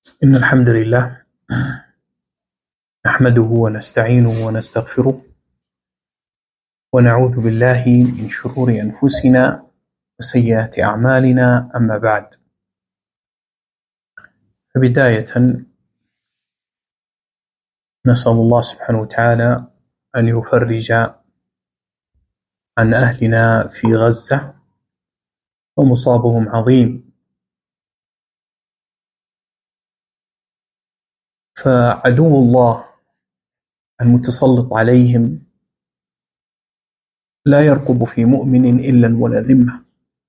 إن الحمد لله نحمده ونستعينه ونستغفره ونعوذ بالله من شرور أنفسنا وسيئات أعمالنا. أما بعد، فبداية نسأل الله سبحانه وتعالى أن يفرج عن أهلنا في غزة، ومصابهم عظيم، فعدو الله المتسلط عليهم لا يرقب في مؤمن إلا ولا ذمة،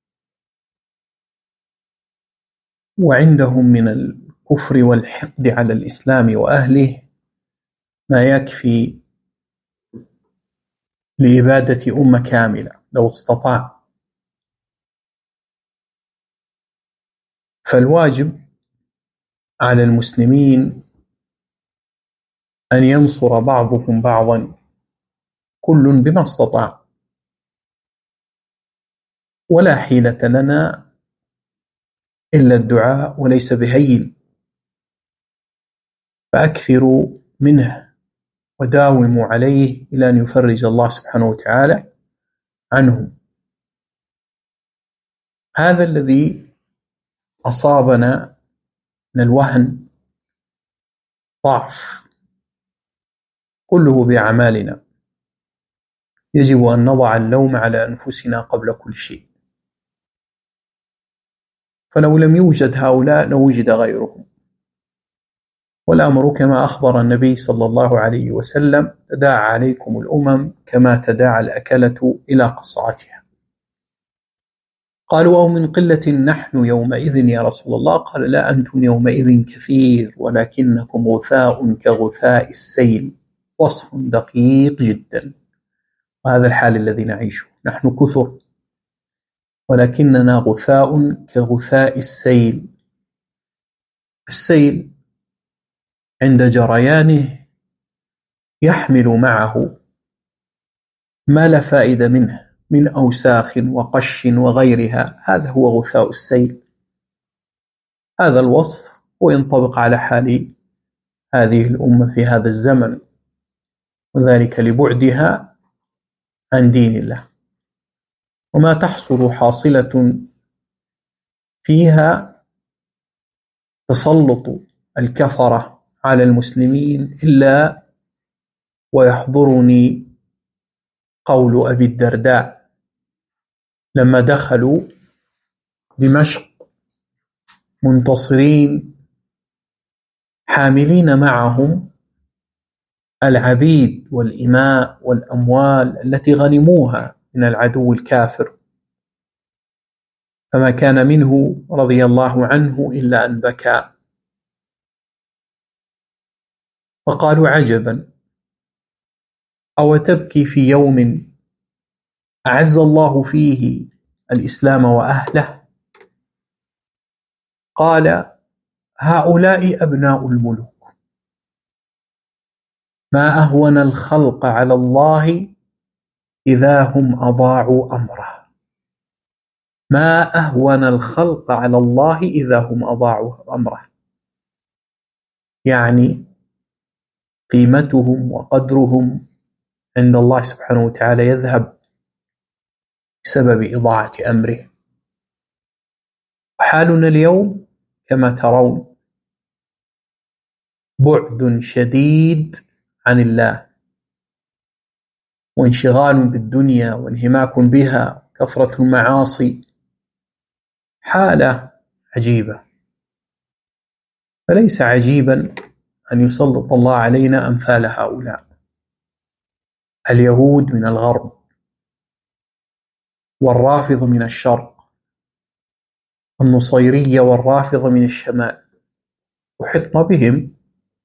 وعندهم من الكفر والحقد على الإسلام وأهله ما يكفي لإبادة أمة كاملة لو استطاع. فالواجب على المسلمين أن ينصر بعضهم بعضا، كل بما استطاع، ولا حيلة لنا إلا الدعاء وليس بهين، فأكثروا منه وداوموا عليه إلى أن يفرج الله سبحانه وتعالى عنهم. هذا الذي أصابنا من الوهن ضعف كله بأعمالنا، يجب أن نضع اللوم على أنفسنا قبل كل شيء، فلو لم يوجد هؤلاء لوجد غيرهم. والأمر كما أخبر النبي صلى الله عليه وسلم: تداعى عليكم الأمم كما تداعى الأكلة إلى قصعتها. قالوا: أو من قلة نحن يومئذ يا رسول الله؟ قال: لا، أنتم يومئذ كثير ولكنكم غثاء كغثاء السيل. وصف دقيق جدا، وهذا الحال الذي نعيشه. نحن كثر ولكننا غثاء كغثاء السيل. السيل عند جريانه يحمل معه ما لا فائدة منه من أوساخ وقش وغيرها، هذا هو غثاء السيل. هذا الوصف وينطبق على حال هذه الأمة في هذا الزمن، وذلك لبعدها عن دين الله، وما تحصل حاصلة فيها تسلط الكفرة على المسلمين. إلا ويحضرني قول أبي الدرداء لما دخلوا دمشق منتصرين حاملين معهم العبيد والإماء والأموال التي غنموها من العدو الكافر، فما كان منه رضي الله عنه إلا أن بكى، فقالوا: عجبا، أو تبكي في يوم أعز الله فيه الإسلام وأهله؟ قال: هؤلاء أبناء الملوك، ما أهون الخلق على الله إذا هم أضاعوا أمره. ما أهون الخلق على الله إذا هم أضاعوا أمره، يعني قيمتهم وقدرهم عند الله سبحانه وتعالى يذهب بسبب إضاعة أمره. وحالنا اليوم كما ترون بعد شديد عن الله، وانشغال بالدنيا وانهماك بها، كثرة المعاصي، حالة عجيبة. فليس عجيبا أن يسلط الله علينا أمثال هؤلاء، اليهود من الغرب والرافض من الشرق، النصيرية والرافض من الشمال، وحطنا بهم،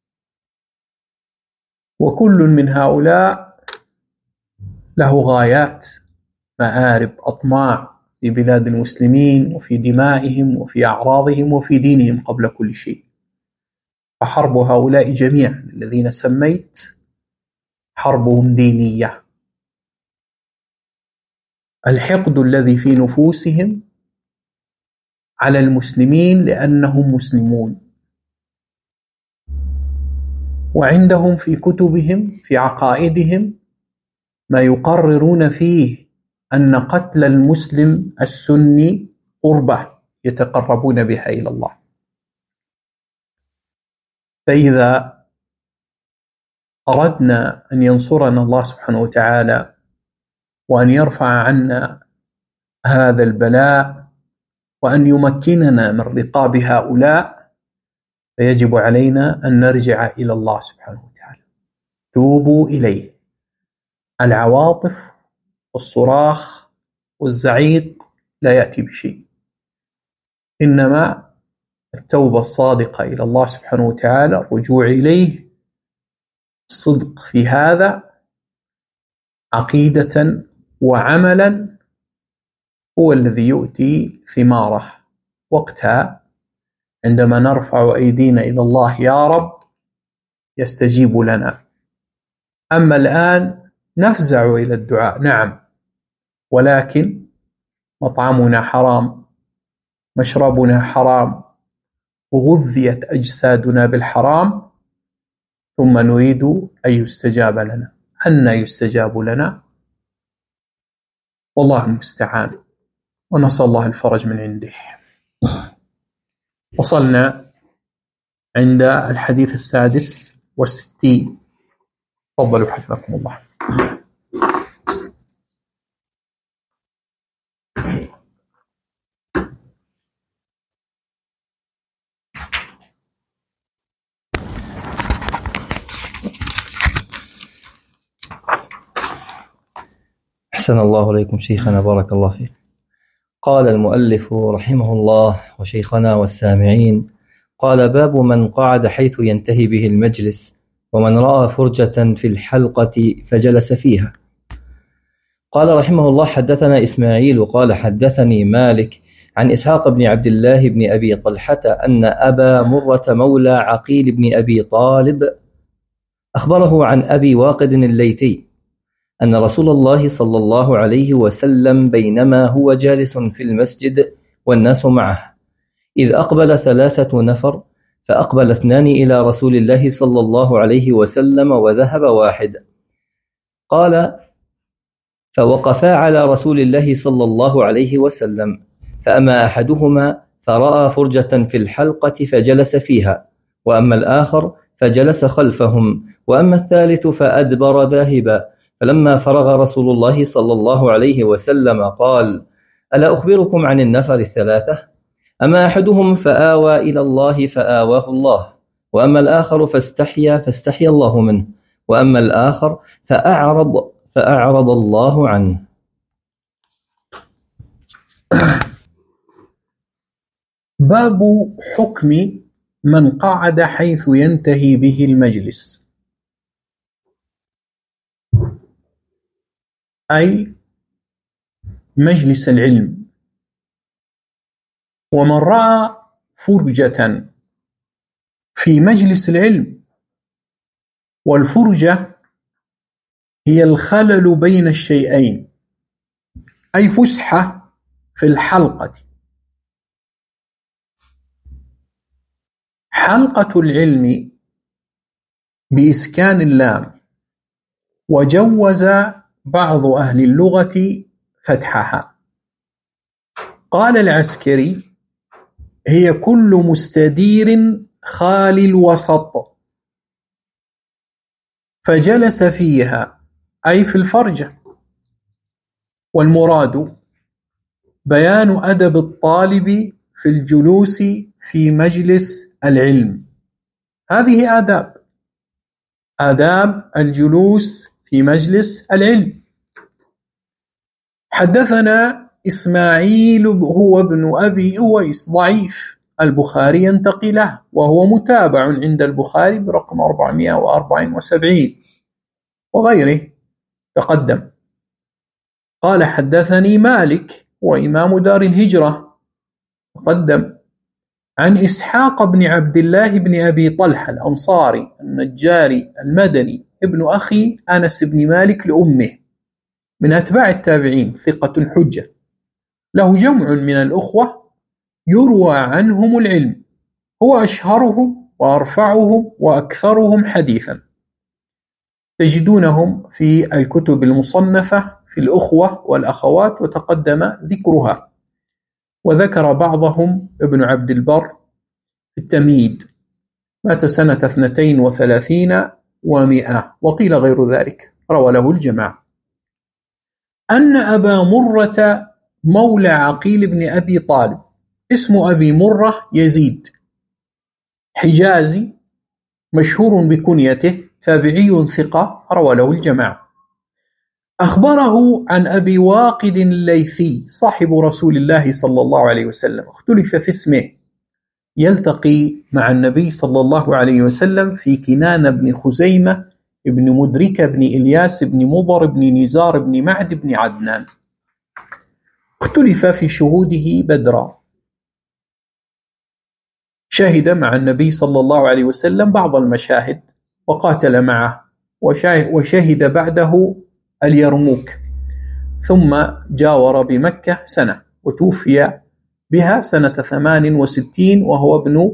وكل من هؤلاء له غايات، مآرب، أطماع في بلاد المسلمين وفي دمائهم وفي أعراضهم وفي دينهم قبل كل شيء. فحرب هؤلاء جميعا الذين سميت حربهم دينية. الحقد الذي في نفوسهم على المسلمين لأنهم مسلمون، وعندهم في كتبهم في عقائدهم ما يقررون فيه أن قتل المسلم السني قربة يتقربون بها إلى الله. فإذا أردنا أن ينصرنا الله سبحانه وتعالى وأن يرفع عنا هذا البلاء وأن يمكننا من رقاب هؤلاء، فيجب علينا أن نرجع إلى الله سبحانه وتعالى. توبوا إليه. العواطف والصراخ والزعيق لا يأتي بشيء، إنما التوبة الصادقة إلى الله سبحانه وتعالى، الرجوع إليه، الصدق في هذا عقيدة وعملا، هو الذي يؤتي ثماره. وقتها عندما نرفع أيدينا إلى الله يا رب يستجيب لنا. أما الآن نفزع إلى الدعاء، نعم، ولكن مطعمنا حرام، مشربنا حرام، وغذيت أجسادنا بالحرام، ثم نريد أن يستجاب لنا. أن يستجاب لنا؟ والله المستعان، ونسأل الله الفرج من عنده. وصلنا عند الحديث 66. تفضلوا حفظكم الله. أحسن الله إليكم شيخنا، بارك الله فيك. قال المؤلف رحمه الله وشيخنا والسامعين: قال: باب من قعد حيث ينتهي به المجلس ومن رأى فرجة في الحلقة فجلس فيها. قال رحمه الله: حدثنا إسماعيل قال حدثني مالك عن إسحاق بن عبد الله بن أبي طلحة أن أبا مرة مولى عقيل بن أبي طالب أخبره عن أبي واقد الليثي أن رسول الله صلى الله عليه وسلم بينما هو جالس في المسجد والناس معه إذ أقبل 3 نفر، فأقبل 2 إلى رسول الله صلى الله عليه وسلم وذهب 1. قال: فوقفا على رسول الله صلى الله عليه وسلم، فأما أحدهما فرأى فرجة في الحلقة فجلس فيها، وأما الآخر فجلس خلفهم، وأما الثالث فأدبر ذاهبا. فلما فرغ رسول الله صلى الله عليه وسلم قال: ألا أخبركم عن النفر 3؟ أما أحدهم فآوى إلى الله فآواه الله، وأما الآخر فاستحيا الله منه، وأما الآخر فأعرض الله عنه. باب حكم من قعد حيث ينتهي به المجلس، أي مجلس العلم. ومن رأى فرجة في مجلس العلم، والفرجة هي الخلل بين الشيئين، أي فسحة في الحلقة. حلقة العلم بإسكان اللام، وجوز بعض أهل اللغة فتحها. قال العسكري: هي كل مستدير خالي الوسط، فجلس فيها أي في الفرجة. والمراد بيان أدب الطالب في الجلوس في مجلس العلم. هذه آداب الجلوس في مجلس العلم. حدثنا إسماعيل هو ابن أبي أويس ضعيف، البخاري ينتقي له، وهو متابع عند البخاري برقم 474 وغيره تقدم. قال: حدثني مالك وإمام دار الهجرة تقدم، عن إسحاق بن عبد الله بن أبي طلحة الأنصاري النجاري المدني ابن أخي أنس بن مالك لأمه، من أتباع التابعين، ثقة حجة، له جمع من الأخوة يروى عنهم العلم، هو أشهرهم وأرفعهم وأكثرهم حديثا، تجدونهم في الكتب المصنفة في الأخوة والأخوات وتقدم ذكرها. وذكر بعضهم ابن عبد البر في التمهيد، مات سنة 32 و100، وقيل غير ذلك، روى له الجماعة. أن أبا مرة مولى عقيل بن أبي طالب، اسم أبي مرة يزيد، حجازي مشهور بكنيته، تابعي ثقة، روى له الجماعة. أخبره عن أبي واقد الليثي صاحب رسول الله صلى الله عليه وسلم، اختلف في اسمه، يلتقي مع النبي صلى الله عليه وسلم في كنانة بن خزيمة ابن مدركة بن إلياس بن مضر بن نزار بن معد بن عدنان، اختلف في شهوده بدرا، شهد مع النبي صلى الله عليه وسلم بعض المشاهد وقاتل معه، وشهد بعده اليرموك، ثم جاور بمكة سنة، وتوفي بها سنة 68 وهو ابن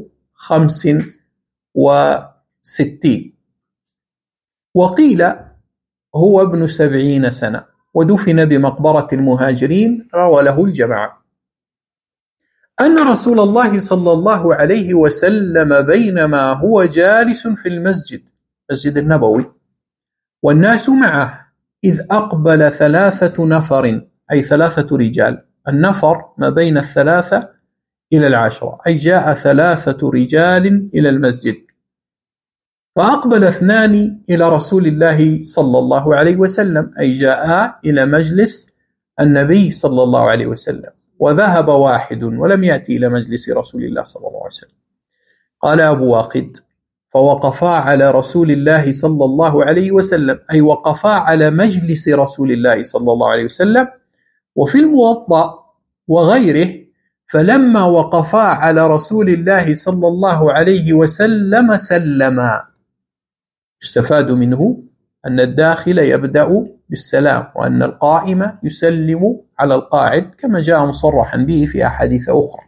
65، وقيل هو ابن 70 سنة، ودفن بمقبرة المهاجرين، روى له الجماعة. أن رسول الله صلى الله عليه وسلم بينما هو جالس في المسجد النبوي والناس معه، إذ أقبل 3 نفر، أي 3 رجال، النفر ما بين 3 إلى 10، أي جاء 3 رجال إلى المسجد، فأقبل 2 إلى رسول الله صلى الله عليه وسلم، أي جاء إلى مجلس النبي صلى الله عليه وسلم، وذهب 1 ولم يأتي إلى مجلس رسول الله صلى الله عليه وسلم. قال أبو واقد: فوقفا على رسول الله صلى الله عليه وسلم، أي وقفا على مجلس رسول الله صلى الله عليه وسلم. وفي الموطأ وغيره: فلما وقفا على رسول الله صلى الله عليه وسلم سلما. يستفاد منه أن الداخل يبدأ بالسلام، وأن القائم يسلم على القاعد، كما جاء مصرحا به في أحاديث أخرى.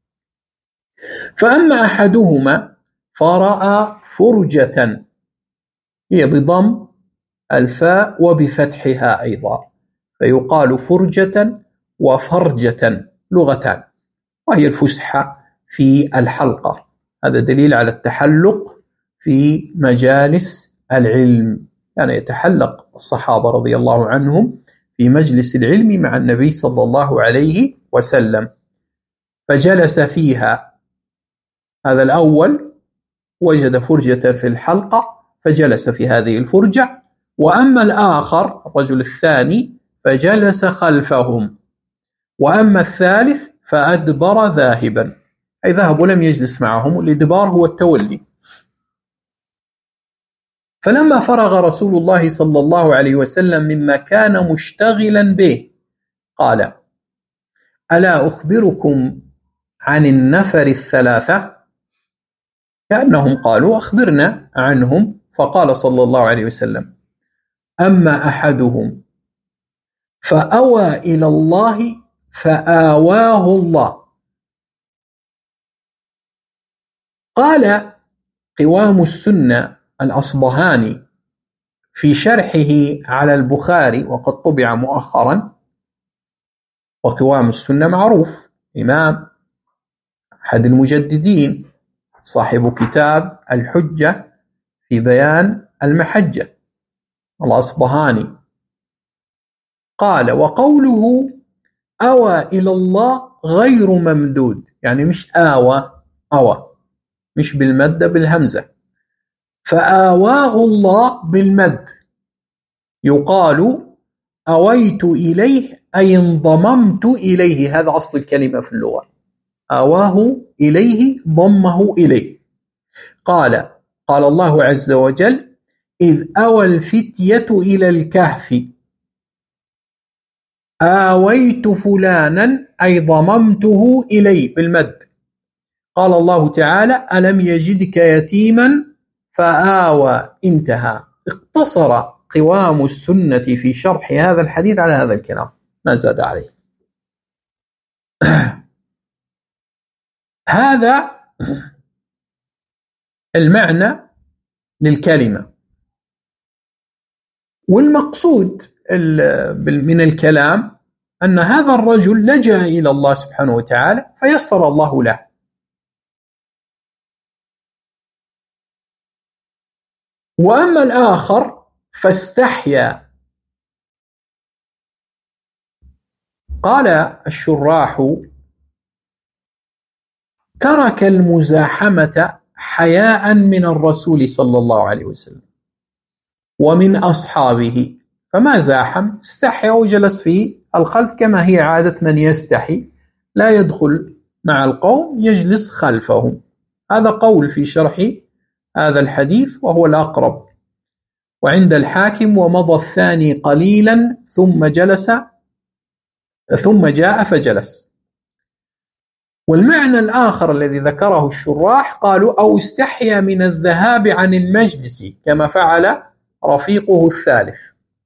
فأما أحدهما فرأى فرجة، هي بضم الفاء وبفتحها أيضا، فيقال فرجة وفرجة لغتان، وهي الفسحة في الحلقة. هذا دليل على التحلق في مجالس العلم، كان يعني يتحلق الصحابة رضي الله عنهم في مجلس العلم مع النبي صلى الله عليه وسلم، فجلس فيها. هذا الأول وجد فرجة في الحلقة فجلس في هذه الفرجة، وأما الآخر الرجل الثاني فجلس خلفهم، وأما الثالث فأدبر ذاهبا، أي ذهب ولم يجلس معهم، والإدبار هو التولي. فلما فرغ رسول الله صلى الله عليه وسلم مما كان مشتغلا به قال: ألا أخبركم عن النفر 3؟ كأنهم قالوا: أخبرنا عنهم. فقال صلى الله عليه وسلم: أما أحدهم فأوى إلى الله فآواه الله. قال قوام السنة الأصبهاني في شرحه على البخاري، وقد طبع مؤخرا، وقوام السنة معروف، إمام أحد المجددين، صاحب كتاب الحجة في بيان المحجة، الأصبهاني. قال: وقوله أوى إلى الله غير ممدود، يعني مش أوى مش بالمد بالهمزة، فآواه الله بالمد. يقال أويت إليه أي انضممت إليه، هذا أصل الكلمة في اللغة، آواه إليه ضمه إليه. قال الله عز وجل: إذ أوى الفتية إلى الكهف آويت فلانا أي ضممته إليه بالمد. قال الله تعالى: ألم يجدك يتيما فآوى. انتهى. اقتصر قوام السنة في شرح هذا الحديث على هذا الكلام، ما زاد عليه. هذا المعنى للكلمة. والمقصود من الكلام أن هذا الرجل لجأ إلى الله سبحانه وتعالى فيسر الله له. وأما الآخر فاستحيا. قال الشراح: ترك المزاحمة حياء من الرسول صلى الله عليه وسلم ومن أصحابه، فما زاحم، استحيا وجلس في الخلف كما هي عادة من يستحي، لا يدخل مع القوم، يجلس خلفهم. هذا قول في شرح هذا الحديث وهو الأقرب. وعند الحاكم: ومضى الثاني قليلا ثم جاء فجلس. والمعنى الآخر الذي ذكره الشراح قالوا: أو استحيا من الذهاب عن المجلس كما فعل رفيقه الثالث.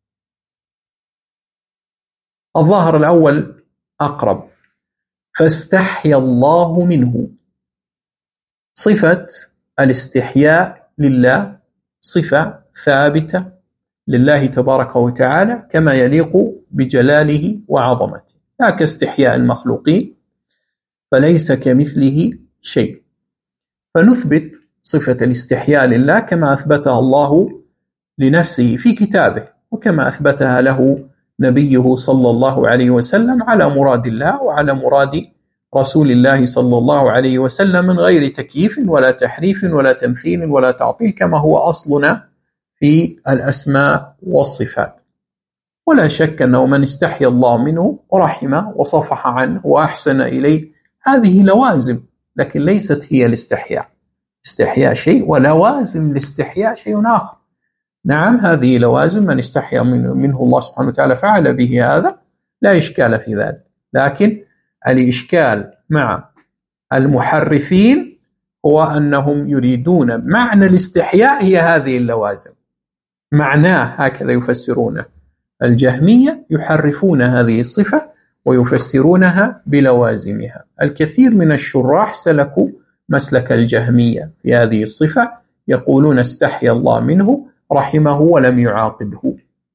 الظاهر الأول أقرب. فاستحيا الله منه. صفة الاستحياء لله صفة ثابتة لله تبارك وتعالى كما يليق بجلاله وعظمته، لا كاستحياء المخلوقين، فليس كمثله شيء. فنثبت صفة الاستحياء لله كما أثبتها الله لنفسه في كتابه، وكما أثبتها له نبيه صلى الله عليه وسلم على مراد الله وعلى مراد رسول الله صلى الله عليه وسلم، من غير تكييف ولا تحريف ولا تمثيل ولا تعطيل، كما هو أصلنا في الأسماء والصفات. ولا شك أنه من استحيا الله منه ورحمه وصفح عنه وأحسن إليه، هذه لوازم، لكن ليست هي الاستحياء. استحياء شيء ولوازم الاستحياء شيء آخر. نعم، هذه لوازم، من استحيا منه الله سبحانه وتعالى فعل به هذا، لا إشكال في ذلك. لكن الإشكال مع المحرفين هو أنهم يريدون معنى الاستحياء هي هذه اللوازم، معناه هكذا يفسرونه. الجهمية يحرفون هذه الصفة ويفسرونها بلوازمها. الكثير من الشراح سلكوا مسلك الجهمية في هذه الصفة، يقولون استحيا الله منه رحمه ولم يعاقبه.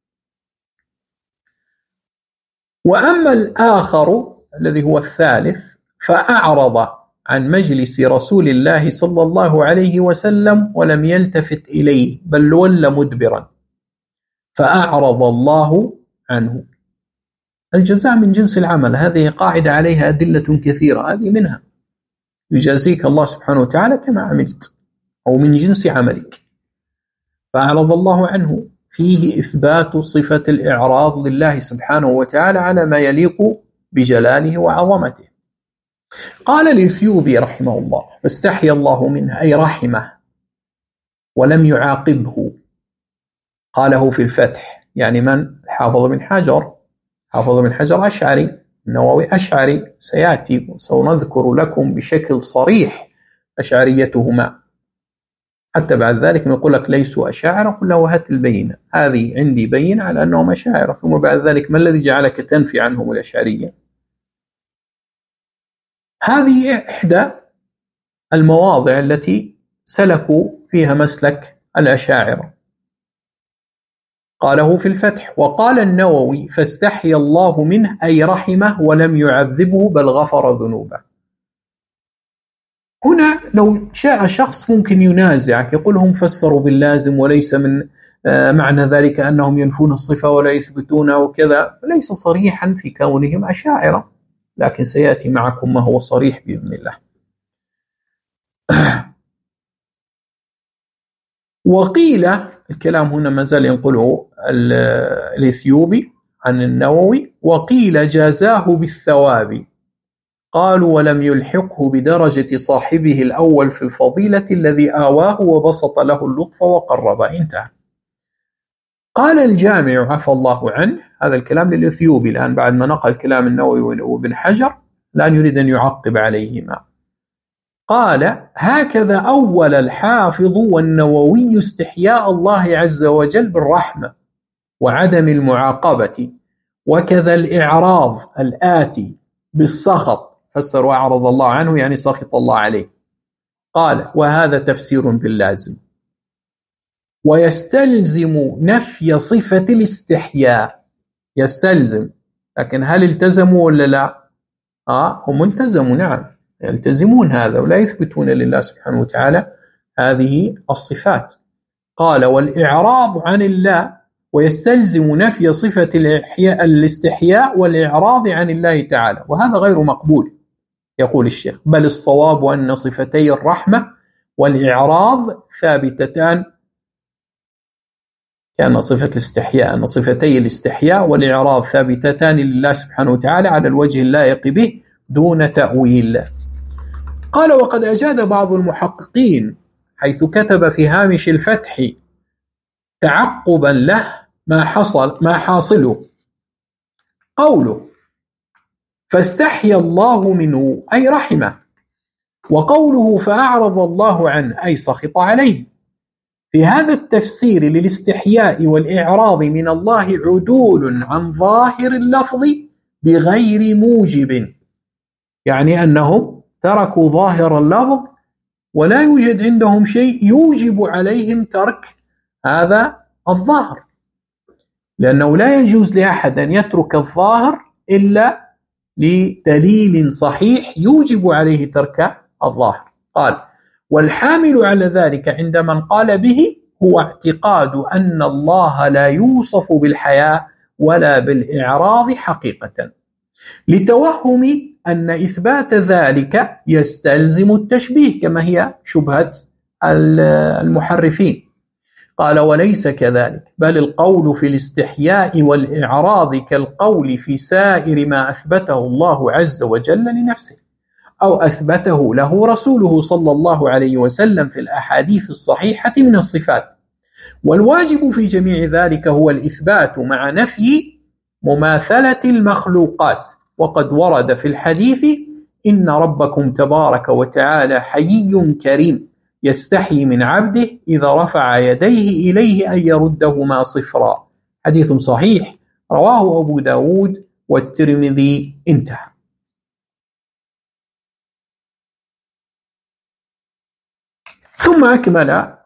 وأما الآخر الذي هو الثالث فأعرض عن مجلس رسول الله صلى الله عليه وسلم ولم يلتفت إليه بل ولى مدبرا، فأعرض الله عنه. الجزاء من جنس العمل، هذه قاعدة عليها أدلة كثيرة، هذه منها: يجازيك الله سبحانه وتعالى كما عملت أو من جنس عملك. فأعرض الله عنه، فيه إثبات صفة الإعراض لله سبحانه وتعالى على ما يليق بجلاله وعظمته. قال الإثيوبي رحمه الله: فاستحيا الله منه أي رحمه ولم يعاقبه. قاله في الفتح، يعني من؟ حافظ بن حجر. حافظ بن حجر أشعري، النووي أشعري، سيأتي وسنذكر لكم بشكل صريح أشعريتهما، حتى بعد ذلك نقول لك ليسوا أشاعرة، قل له هات البينة، هذه عندي بينة على أنهم أشاعرة، ثم بعد ذلك ما الذي جعلك تنفي عنهم الأشعرية؟ هذه إحدى المواضع التي سلكوا فيها مسلك الأشاعرة. قاله في الفتح. وقال النووي: فاستحيا الله منه أي رحمه ولم يعذبه بل غفر ذنوبه. هنا لو شاء شخص ممكن ينازعك، يقول هم فسروا باللازم وليس من معنى ذلك أنهم ينفون الصفة ولا يثبتونها وكذا، ليس صريحا في كونهم أشاعرة، لكن سيأتي معكم ما هو صريح بإذن الله. وقيل، الكلام هنا ما زال ينقله الإثيوبي عن النووي، وقيل جازاه بالثواب. قالوا: ولم يلحقه بدرجة صاحبه الأول في الفضيلة الذي آواه وبسط له اللطف وقرب. انتهى. قال الجامع عفى الله عنه، هذا الكلام للإثيوبي الآن بعد ما نقل كلام النووي وابن حجر، الآن يريد أن يعقب عليهما. قال: هكذا أول الحافظ والنووي استحياء الله عز وجل بالرحمة وعدم المعاقبة، وكذا الإعراض الآتي بالسخط. فسروا أعرض الله عنه يعني سخط الله عليه. قال وهذا تفسير باللازم ويستلزم نفي صفة الاستحياء. يستلزم، لكن هل التزموا ولا لا؟ هم التزموا، نعم يلتزمون هذا ولا يثبتون لله سبحانه وتعالى هذه الصفات. قال والإعراض عن الله ويستلزم نفي صفة الاستحياء والإعراض عن الله تعالى، وهذا غير مقبول. يقول الشيخ بل الصواب أن صفتي الرحمة والإعراض ثابتتان، كان صفة الاستحياء أن صفتي الاستحياء والإعراض ثابتتان لله سبحانه وتعالى على الوجه اللائق به دون تأويل. قال وقد أجاد بعض المحققين حيث كتب في هامش الفتح تعقبا له ما حاصله قوله فاستحيا الله منه أي رحمه، وقوله فأعرض الله عنه أي سخط عليه. في هذا التفسير للاستحياء والإعراض من الله عدول عن ظاهر اللفظ بغير موجب، يعني أنهم تركوا ظاهر اللفظ ولا يوجد عندهم شيء يوجب عليهم ترك هذا الظاهر، لأنه لا يجوز لأحد أن يترك الظاهر إلا لدليل صحيح يوجب عليه ترك الظاهر. قال والحامل على ذلك عند من قال به هو اعتقاد أن الله لا يوصف بالحياء ولا بالإعراض حقيقة، لتوهم أن إثبات ذلك يستلزم التشبيه كما هي شبهة المحرفين. قال وليس كذلك، بل القول في الاستحياء والإعراض كالقول في سائر ما أثبته الله عز وجل لنفسه أو أثبته له رسوله صلى الله عليه وسلم في الأحاديث الصحيحة من الصفات، والواجب في جميع ذلك هو الإثبات مع نفي مماثلة المخلوقات. وقد ورد في الحديث إن ربكم تبارك وتعالى حيي كريم يستحي من عبده إذا رفع يديه إليه أن يردهما صفرا، حديث صحيح رواه أبو داود والترمذي. انتهى. ثم أكمل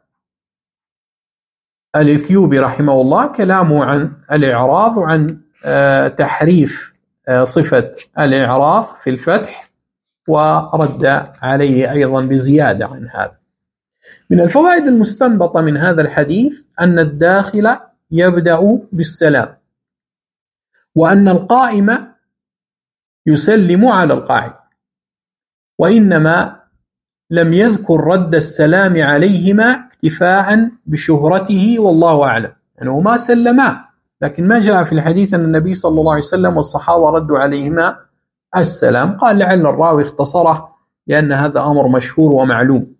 الإثيوبي رحمه الله كلامه عن الإعراض وعن تحريف صفة الإعراض في الفتح، ورد عليه أيضا بزيادة عن هذا. من الفوائد المستنبطة من هذا الحديث أن الداخل يبدأ بالسلام، وأن القائم يسلم على القاعد، وإنما لم يذكر رد السلام عليهما اكتفاء بشهرته والله أعلم، يعني ما سلما، لكن ما جاء في الحديث أن النبي صلى الله عليه وسلم والصحابة ردوا عليهما السلام. قال لعل الراوي اختصره لأن هذا أمر مشهور ومعلوم.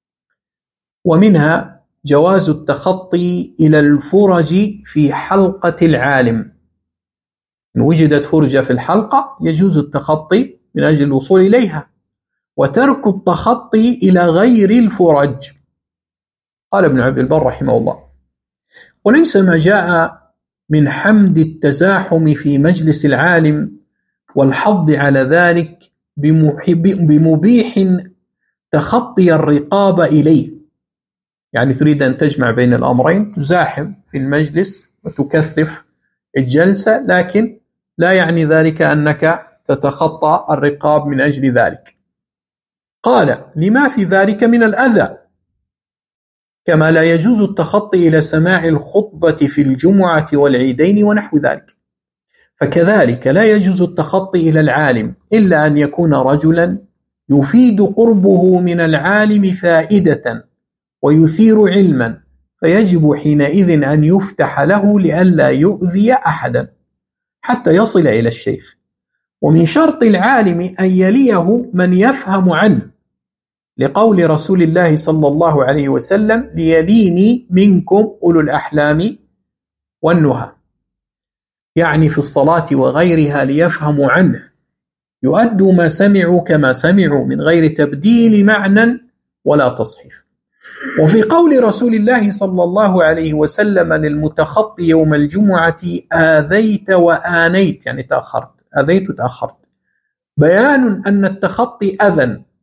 ومنها جواز التخطي إلى الفرج في حلقة العالم، إن وجدت فرجة في الحلقة يجوز التخطي من أجل الوصول إليها، وترك التخطي إلى غير الفرج. قال ابن عبد البر رحمه الله وليس ما جاء من حمد التزاحم في مجلس العالم والحض على ذلك بمبيح تخطي الرقاب إليه، يعني تريد أن تجمع بين الأمرين، تزاحم في المجلس وتكثف الجلسة، لكن لا يعني ذلك أنك تتخطى الرقاب من أجل ذلك. قال لما في ذلك من الأذى، كما لا يجوز التخطي إلى سماع الخطبة في الجمعة والعيدين ونحو ذلك، فكذلك لا يجوز التخطي إلى العالم إلا أن يكون رجلا يفيد قربه من العالم فائدة ويثير علما، فيجب حينئذ أن يفتح له لئلا يؤذي أحدا حتى يصل إلى الشيخ. ومن شرط العالم أن يليه من يفهم عنه، لقول رسول الله صلى الله عليه وسلم ليليني منكم أولو الأحلام والنهى، يعني في الصلاة وغيرها ليفهموا عنه، يؤدوا ما سمعوا كما سمعوا من غير تبديل معنى ولا تصحيف. وفي قول رسول الله صلى الله عليه وسلم للمتخطي يوم الجمعة آذيت وآنيت، يعني تأخرت، آذيت تأخرت، بيان أن التخطي أذى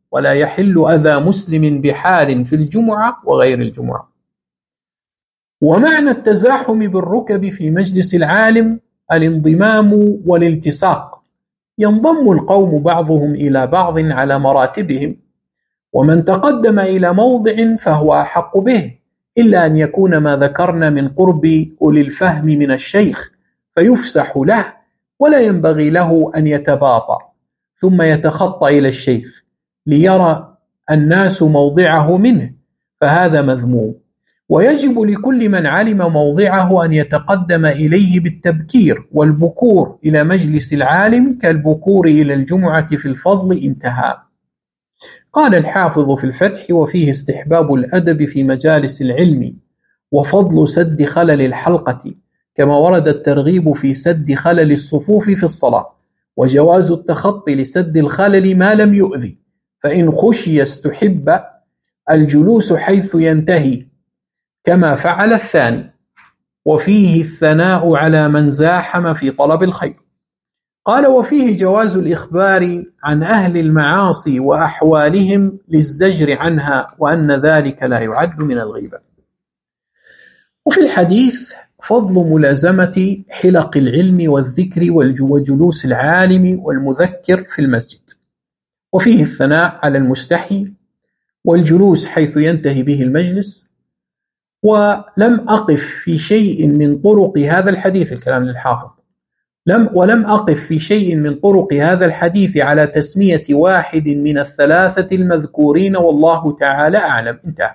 ولا يحل أذى مسلم بحال في الجمعة وغير الجمعة. ومعنى التزاحم بالركب في مجلس العالم الانضمام والالتصاق، ينضم القوم بعضهم إلى بعض على مراتبهم، ومن تقدم إلى موضع فهو أحق به، إلا أن يكون ما ذكرنا من قرب أولي الفهم من الشيخ فيفسح له، ولا ينبغي له أن يتباطأ ثم يتخطى إلى الشيخ ليرى الناس موضعه منه، فهذا مذموم. ويجب لكل من علم موضعه أن يتقدم إليه بالتبكير، والبكور إلى مجلس العالم كالبكور إلى الجمعة في الفضل. انتهى. قال الحافظ في الفتح: وفيه استحباب الأدب في مجالس العلم، وفضل سد خلل الحلقة، كما ورد الترغيب في سد خلل الصفوف في الصلاة، وجواز التخطي لسد الخلل ما لم يؤذي، فإن خشي استحب الجلوس حيث ينتهي كما فعل الثاني. وفيه الثناء على من زاحم في طلب الخير. قال: وفيه جواز الإخبار عن أهل المعاصي وأحوالهم للزجر عنها، وأن ذلك لا يعد من الغيبة. وفي الحديث فضل ملازمة حلق العلم والذكر وجلوس العالم والمذكر في المسجد. وفيه الثناء على المستحي والجلوس حيث ينتهي به المجلس. ولم أقف في شيء من طرق هذا الحديث، الكلام للحافظ، ولم أقف في شيء من طرق هذا الحديث على تسمية واحد من الثلاثة المذكورين، والله تعالى أعلم. انتهى.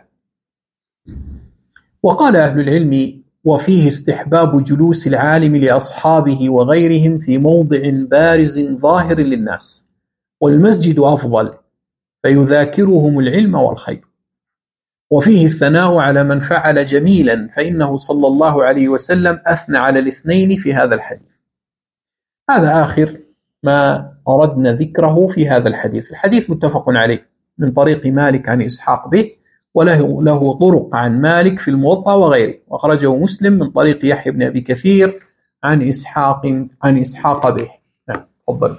وقال أهل العلم: وفيه استحباب جلوس العالم لأصحابه وغيرهم في موضع بارز ظاهر للناس، والمسجد أفضل، فيذاكرهم العلم والخير. وفيه الثناء على من فعل جميلا، فإنه صلى الله عليه وسلم أثنى على الاثنين في هذا الحديث. هذا آخر ما أردنا ذكره في هذا الحديث. الحديث متفق عليه من طريق مالك عن إسحاق به، وله طرق عن مالك في الموطأ وغيره، وأخرجه مسلم من طريق يحيى بن أبي كثير عن إسحاق به. نعم، تفضل.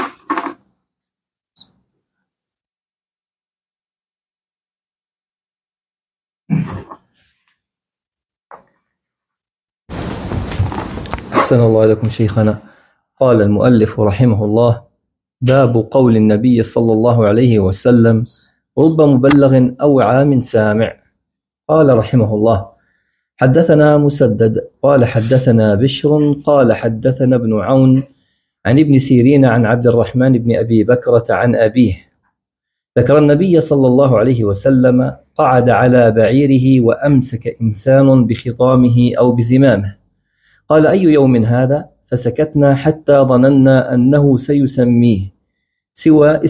أحسن الله إليكم شيخنا. قال المؤلف رحمه الله: باب قول النبي صلى الله عليه وسلم: رب مبلغ أوعى من سامع. قال رحمه الله: حدثنا مسدد قال حدثنا بشر قال حدثنا ابن عون عن ابن سيرين عن عبد الرحمن بن أبي بكرة عن أبيه ذكر النبي صلى الله عليه وسلم قعد على بعيره وأمسك إنسان بخطامه أو بزمامه، قال: أي يوم هذا؟ فسكتنا حتى ظننا أنه سيسميه سوى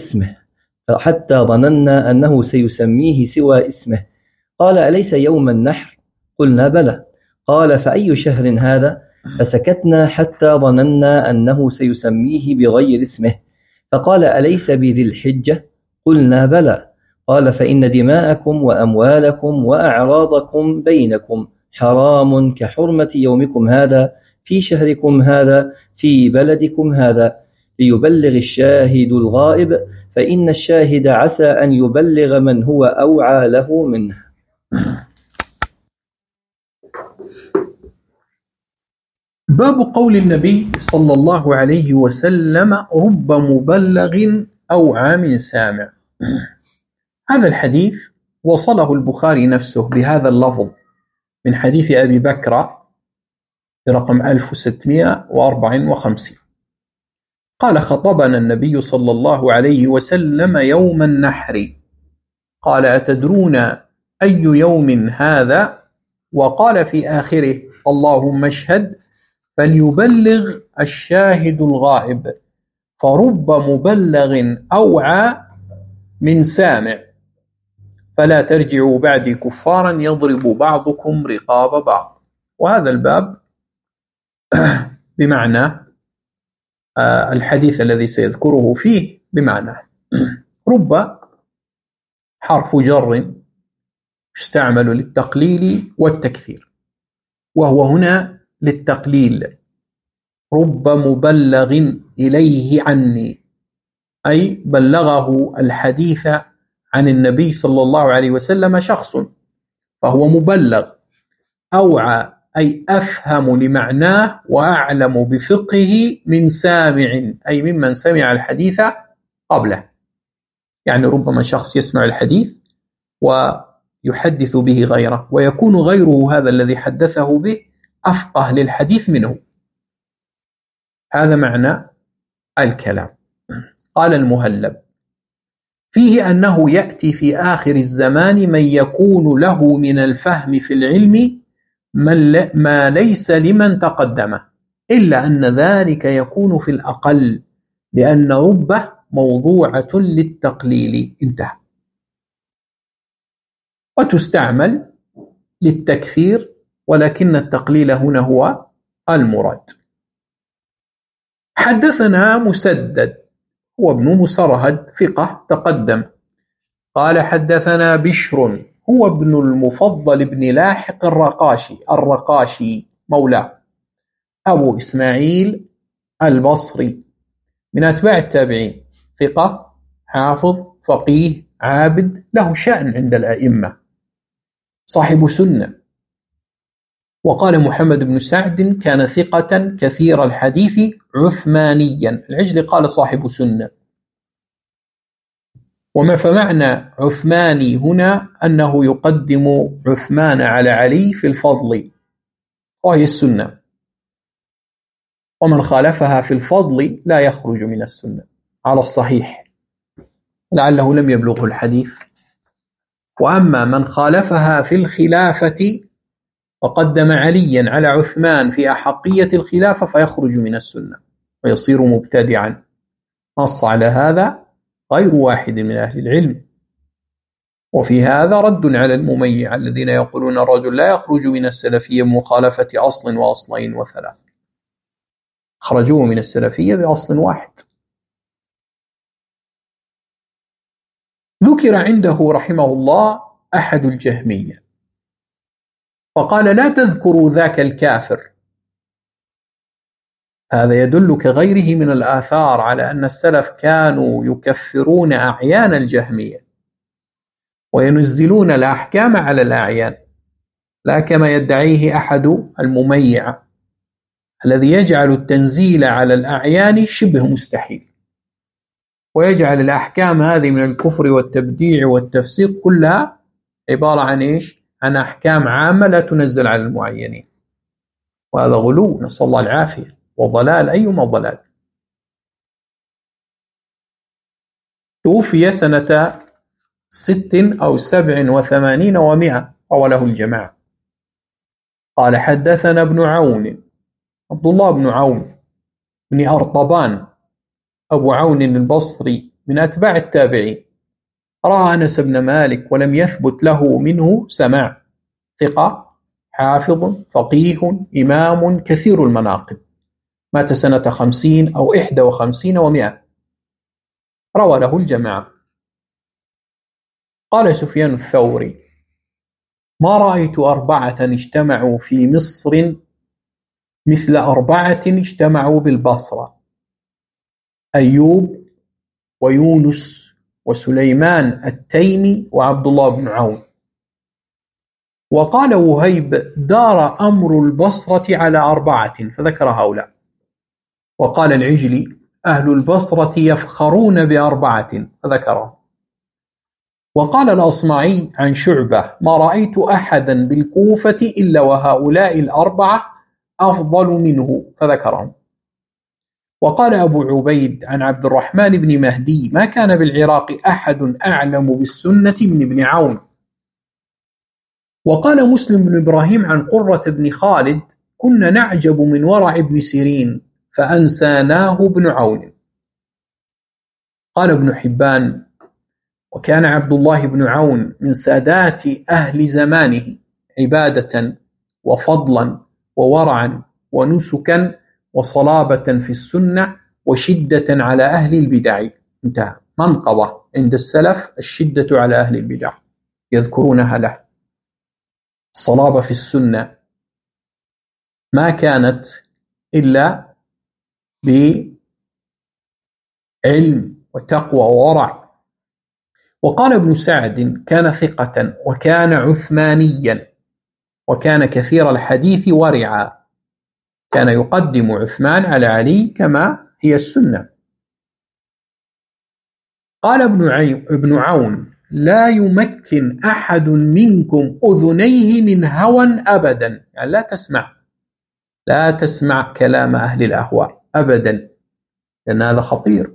اسمه، قال: أليس يوم النحر؟ قلنا: بلى. قال: فأي شهر هذا؟ فسكتنا حتى ظننا أنه سيسميه بغير اسمه، فقال: أليس بذي الحجة؟ قلنا: بلى. قال: فإن دماءكم وأموالكم وأعراضكم بينكم حرام كحرمة يومكم هذا في شهركم هذا في بلدكم هذا، ليبلغ الشاهد الغائب، فإن الشاهد عسى أن يبلغ من هو أوعى له منه. باب قول النبي صلى الله عليه وسلم: رب مبلغ أوعى من سامع. هذا الحديث وصله البخاري نفسه بهذا اللفظ من حديث أبي بكر برقم 1654. قال: خطبنا النبي صلى الله عليه وسلم يوم النحر، قال: أتدرون أي يوم هذا؟ وقال في آخره: اللهم اشهد، فليبلغ الشاهد الغائب، فرب مبلغ أوعى من سامع، فلا ترجعوا بعدي كفارا يضرب بعضكم رقاب بعض. وهذا الباب بمعنى الحديث الذي سيذكره فيه بمعنى. رب حرف جر يستعمل للتقليل والتكثير، وهو هنا للتقليل. رب مبلغ إليه عني، أي بلغه الحديث عن النبي صلى الله عليه وسلم شخص، فهو مبلغ، أوعى أي أفهم لمعناه وأعلم بفقهه من سامع، أي ممن سمع الحديث قبله. يعني ربما شخص يسمع الحديث ويحدث به غيره، ويكون غيره هذا الذي حدثه به أفقه للحديث منه. هذا معنى الكلام. قال المهلب: فيه أنه يأتي في آخر الزمان من يكون له من الفهم في العلم ما ليس لمن تقدمه، إلا أن ذلك يكون في الأقل، لأن ربه موضوعة للتقليل. انتهى. وتستعمل للتكثير، ولكن التقليل هنا هو المراد. حدثنا مسدد هو ابن مسرهد ثقة تقدم. قال حدثنا بشر هو ابن المفضل بن لاحق الرقاشي مولاه، أبو إسماعيل البصري، من أتباع التابعين، ثقة حافظ فقيه عابد، له شأن عند الأئمة، صاحب سنة. وقال محمد بن سعد: كان ثقة كثير الحديث عثمانيا. العجل قال صاحب سنة. فمعنى عثماني هنا أنه يقدم عثمان على علي في الفضل، وهي السنة، ومن خالفها في الفضل لا يخرج من السنة على الصحيح، لعله لم يبلغه الحديث. وأما من خالفها في الخلافة وقدم عليا على عثمان في أحقية الخلافة فيخرج من السنة ويصير مبتدعا. نص على هذا غير واحد من أهل العلم. وفي هذا رد على المميع الذين يقولون الرجل لا يخرج من السلفية بمخالفة أصل وأصلين وثلاث. خرجوه من السلفية بأصل واحد. ذكر عنده رحمه الله أحد الجهمية فقال: لا تذكروا ذاك الكافر. هذا يدل كغيره من الآثار على أن السلف كانوا يكفرون أعيان الجهمية وينزلون الأحكام على الأعيان، لا كما يدعيه أحد المميعة الذي يجعل التنزيل على الأعيان شبه مستحيل، ويجعل الأحكام هذه من الكفر والتبديع والتفسيق كلها عبارة عن إيش؟ عن أحكام عامة لا تنزل على المعينين. وهذا غلو، نسأل الله العافية، وضلال أيما ضلال. توفي سنة 86 أو 87 و100، رواه الجماعة. قال حدثنا ابن عون عبد الله بن عون بن أرطبان أبو عون البصري، من أتباع التابعين، رأى أنس بن مالك ولم يثبت له منه سماع، ثقة حافظ فقيه إمام كثير المناقب، مات سنة 50 أو 51 و100، روى له الجماعة. قال سفيان الثوري: ما رأيت 4 اجتمعوا في مصر مثل 4 اجتمعوا بالبصرة: أيوب ويونس وسليمان التيمي وعبد الله بن عون. وقال وهيب: دار أمر البصرة على 4، فذكر هؤلاء. وقال العجلي: أهل البصرة يفخرون ب4، فذكرهم. وقال الأصمعي عن شعبة: ما رأيت أحدا بالكوفة إلا وهؤلاء 4 أفضل منه، فذكرهم. وقال أبو عبيد عن عبد الرحمن بن مهدي: ما كان بالعراق أحد أعلم بالسنة من ابن عون. وقال مسلم بن إبراهيم عن قرة بن خالد: كنا نعجب من ورع ابن سيرين فأنساناه ابن عون. قال ابن حبان: وكان عبد الله بن عون من سادات أهل زمانه عبادة وفضلا وورعا ونسكا وصلابة في السنة وشدة على أهل البدع. انتهى. منقبة عند السلف الشدة على أهل البدع، يذكرونها له. الصلابة في السنة ما كانت إلا بعلم وتقوى وورع، وقال ابن سعد: كان ثقة وكان عثمانيا وكان كثير الحديث ورعا، كان يقدم عثمان على علي كما هي السنة. قال ابن عون: لا يمكن أحد منكم أذنيه من هوى أبدا، يعني لا تسمع كلام أهل الأهواء أبدا، لأن هذا خطير.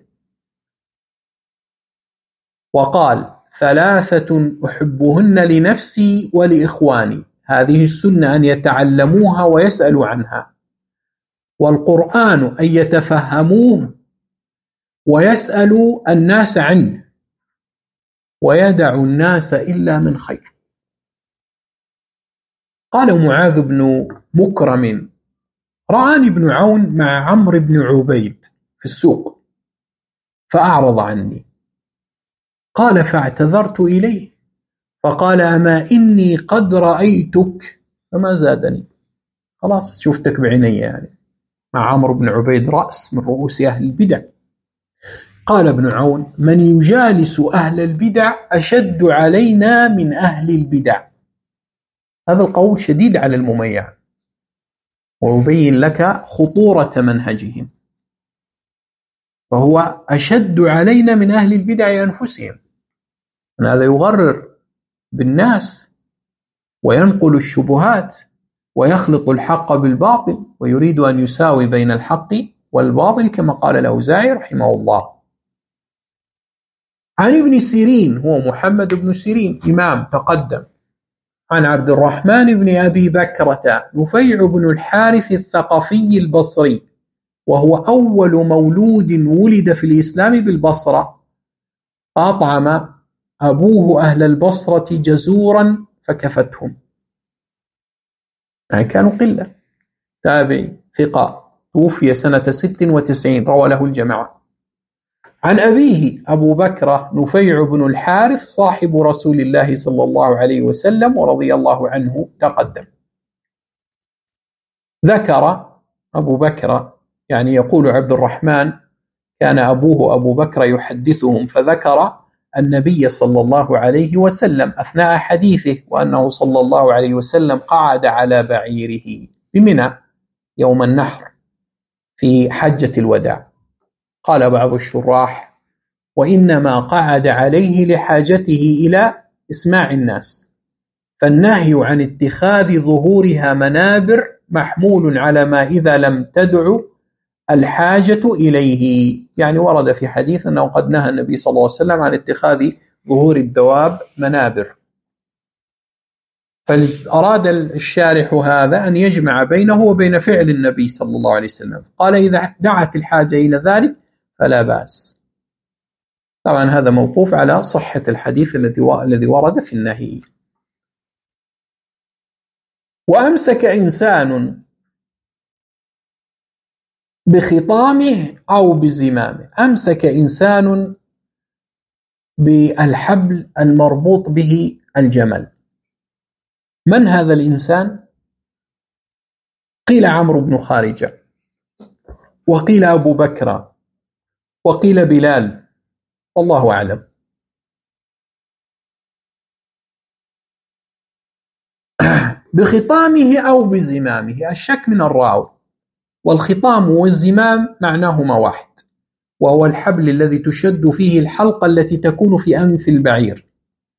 وقال: ثلاثة أحبهن لنفسي ولإخواني، هذه السنة أن يتعلموها ويسألوا عنها، والقرآن أن يتفهموه ويسألوا الناس عنه، ويدع الناس إلا من خير. قال معاذ بن مكرم: رآني ابن عون مع عمرو بن عبيد في السوق فأعرض عني، قال: فاعتذرت إليه فقال: أما إني قد رأيتك، فما زادني، خلاص شفتك بعيني، يعني مع عمرو بن عبيد رأس من رؤوس أهل البدع. قال ابن عون: من يجالس أهل البدع أشد علينا من أهل البدع. هذا القول شديد على المميع، ويبين لك خطورة منهجهم، فهو أشد علينا من أهل البدع أنفسهم. هذا يغرر بالناس وينقل الشبهات ويخلط الحق بالباطل، ويريد أن يساوي بين الحق والباطل كما قال الأوزاعي رحمه الله. عن ابن سيرين، هو محمد بن سيرين إمام تقدم، عن عبد الرحمن بن أبي بكرة نفيع بن الحارث الثقفي البصري، وهو أول مولود ولد في الإسلام بالبصرة، أطعم أبوه أهل البصرة جزورا فكفتهم، يعني كانوا قلة. تابعي ثقة، توفي سنة 96، روى له الجماعة. عن أبيه أبو بكرة نفيع بن الحارث صاحب رسول الله صلى الله عليه وسلم ورضي الله عنه تقدم. ذكر أبو بكرة، يعني يقول عبد الرحمن: كان أبوه أبو بكر يحدثهم، فذكر النبي صلى الله عليه وسلم أثناء حديثه، وأنه صلى الله عليه وسلم قعد على بعيره بمنى يوم النحر في حجة الوداع. قال بعض الشراح: وإنما قعد عليه لحاجته إلى إسماع الناس، فالنهي عن اتخاذ ظهورها منابر محمول على ما إذا لم تدع الحاجة إليه، يعني ورد في حديث أنه قد نهى النبي صلى الله عليه وسلم عن اتخاذ ظهور الدواب منابر، فأراد الشارح هذا أن يجمع بينه وبين فعل النبي صلى الله عليه وسلم، قال: إذا دعت الحاجة إلى ذلك فلا بأس. طبعا هذا موقوف على صحة الحديث الذي ورد في النهي. وأمسك إنسان بخطامه أو بزمامه، أمسك إنسان بالحبل المربوط به الجمل. من هذا الإنسان؟ قيل عمرو بن خارجة، وقيل أبو بكر، وقيل بلال، والله أعلم. بخطامه أو بزمامه، الشك من الراوي، والخطام والزمام معناهما واحد، وهو الحبل الذي تشد فيه الحلقة التي تكون في أنف البعير.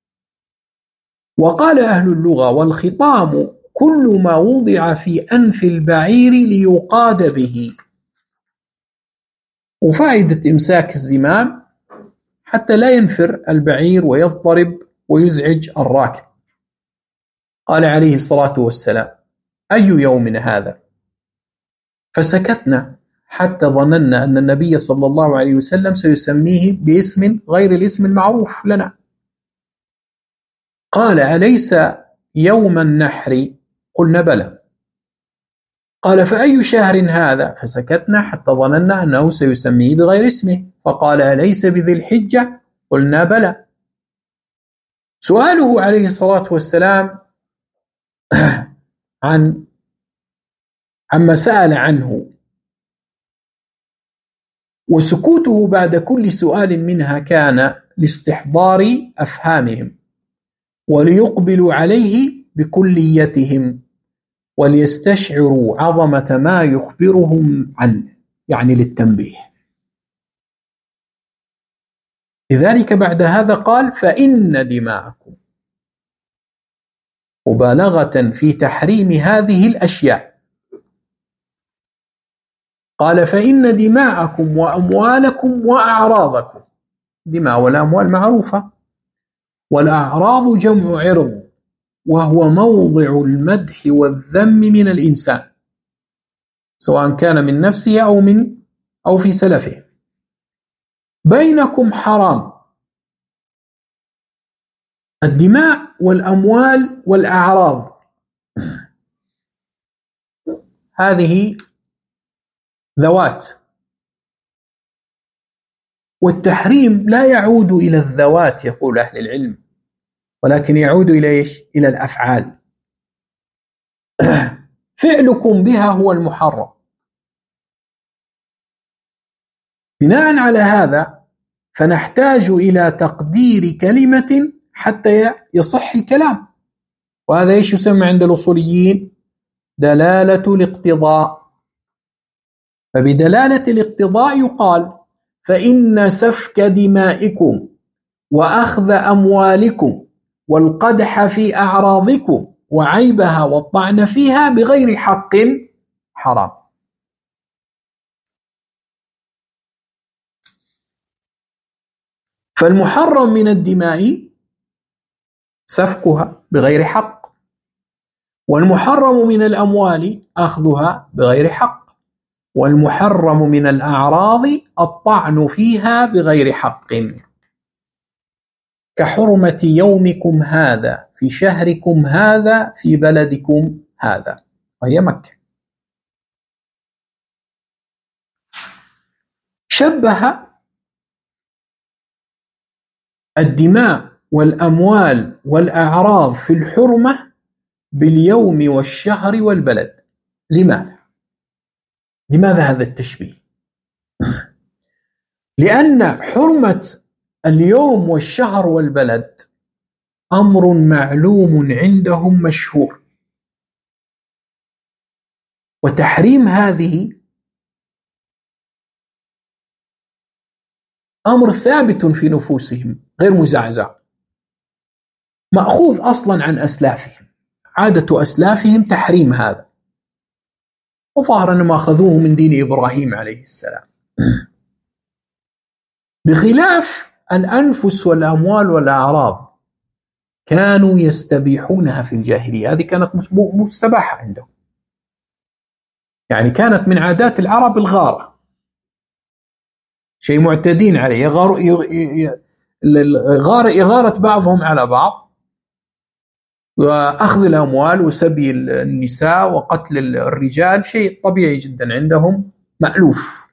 وقال أهل اللغة: والخطام كل ما وضع في أنف البعير ليقاد به. وفائدة إمساك الزمام حتى لا ينفر البعير ويضطرب ويزعج الراكب. قال عليه الصلاة والسلام: أي يوم هذا؟ فسكتنا حتى ظننا أن النبي صلى الله عليه وسلم سيسميه باسم غير الاسم المعروف لنا. قال: أليس يوم النحر؟ قلنا: بلى. قال: فأي شهر هذا؟ فسكتنا حتى ظننا أنه سيسميه بغير اسمه، فقال: أليس بذي الحجة؟ قلنا: بلى. سؤاله عليه الصلاة والسلام عما سأل عنه، وسكوته بعد كل سؤال منها كان لاستحضار أفهامهم وليقبلوا عليه بكليتهم وليستشعروا عظمة ما يخبرهم عنه، يعني للتنبيه. لذلك بعد هذا قال: فإن دماءكم، مبالغة في تحريم هذه الأشياء. قال: فإن دماءكم وأموالكم وأعراضكم. دماء والأموال معروفة، والأعراض جمع عرض، وهو موضع المدح والذم من الإنسان، سواء كان من نفسه أو في سلفه. بينكم حرام. الدماء والأموال والأعراض هذه ذوات، والتحريم لا يعود إلى الذوات يقول أهل العلم، ولكن يعود إلى إيش؟ إلى الأفعال. فعلكم بها هو المحرم. بناء على هذا فنحتاج إلى تقدير كلمة حتى يصح الكلام، وهذا إيش يسمى عند الأصوليين؟ دلالة الاقتضاء. فبدلالة الاقتضاء يقال: فإن سفك دمائكم وأخذ أموالكم والقدح في أعراضكم وعيبها والطعن فيها بغير حق حرام. فالمحرم من الدماء سفكها بغير حق، والمحرم من الأموال أخذها بغير حق، والمحرم من الأعراض الطعن فيها بغير حق، كحرمة يومكم هذا في شهركم هذا في بلدكم هذا، وهي مكة. شبه الدماء والأموال والأعراض في الحرمة باليوم والشهر والبلد. لماذا هذا التشبيه؟ لأن حرمة اليوم والشهر والبلد أمر معلوم عندهم مشهور، وتحريم هذه أمر ثابت في نفوسهم غير مزعزع، مأخوذ أصلا عن أسلافهم، عادة أسلافهم تحريم هذا، وظهر أنهم أخذوه من دين إبراهيم عليه السلام. بخلاف الأنفس والأموال والأعراض كانوا يستبيحونها في الجاهلية، هذه كانت مستباحة عندهم، يعني كانت من عادات العرب الغارة، شيء معتدين عليه، إغارة بعضهم على بعض، وأخذ الأموال وسبي النساء وقتل الرجال شيء طبيعي جدا عندهم، مألوف.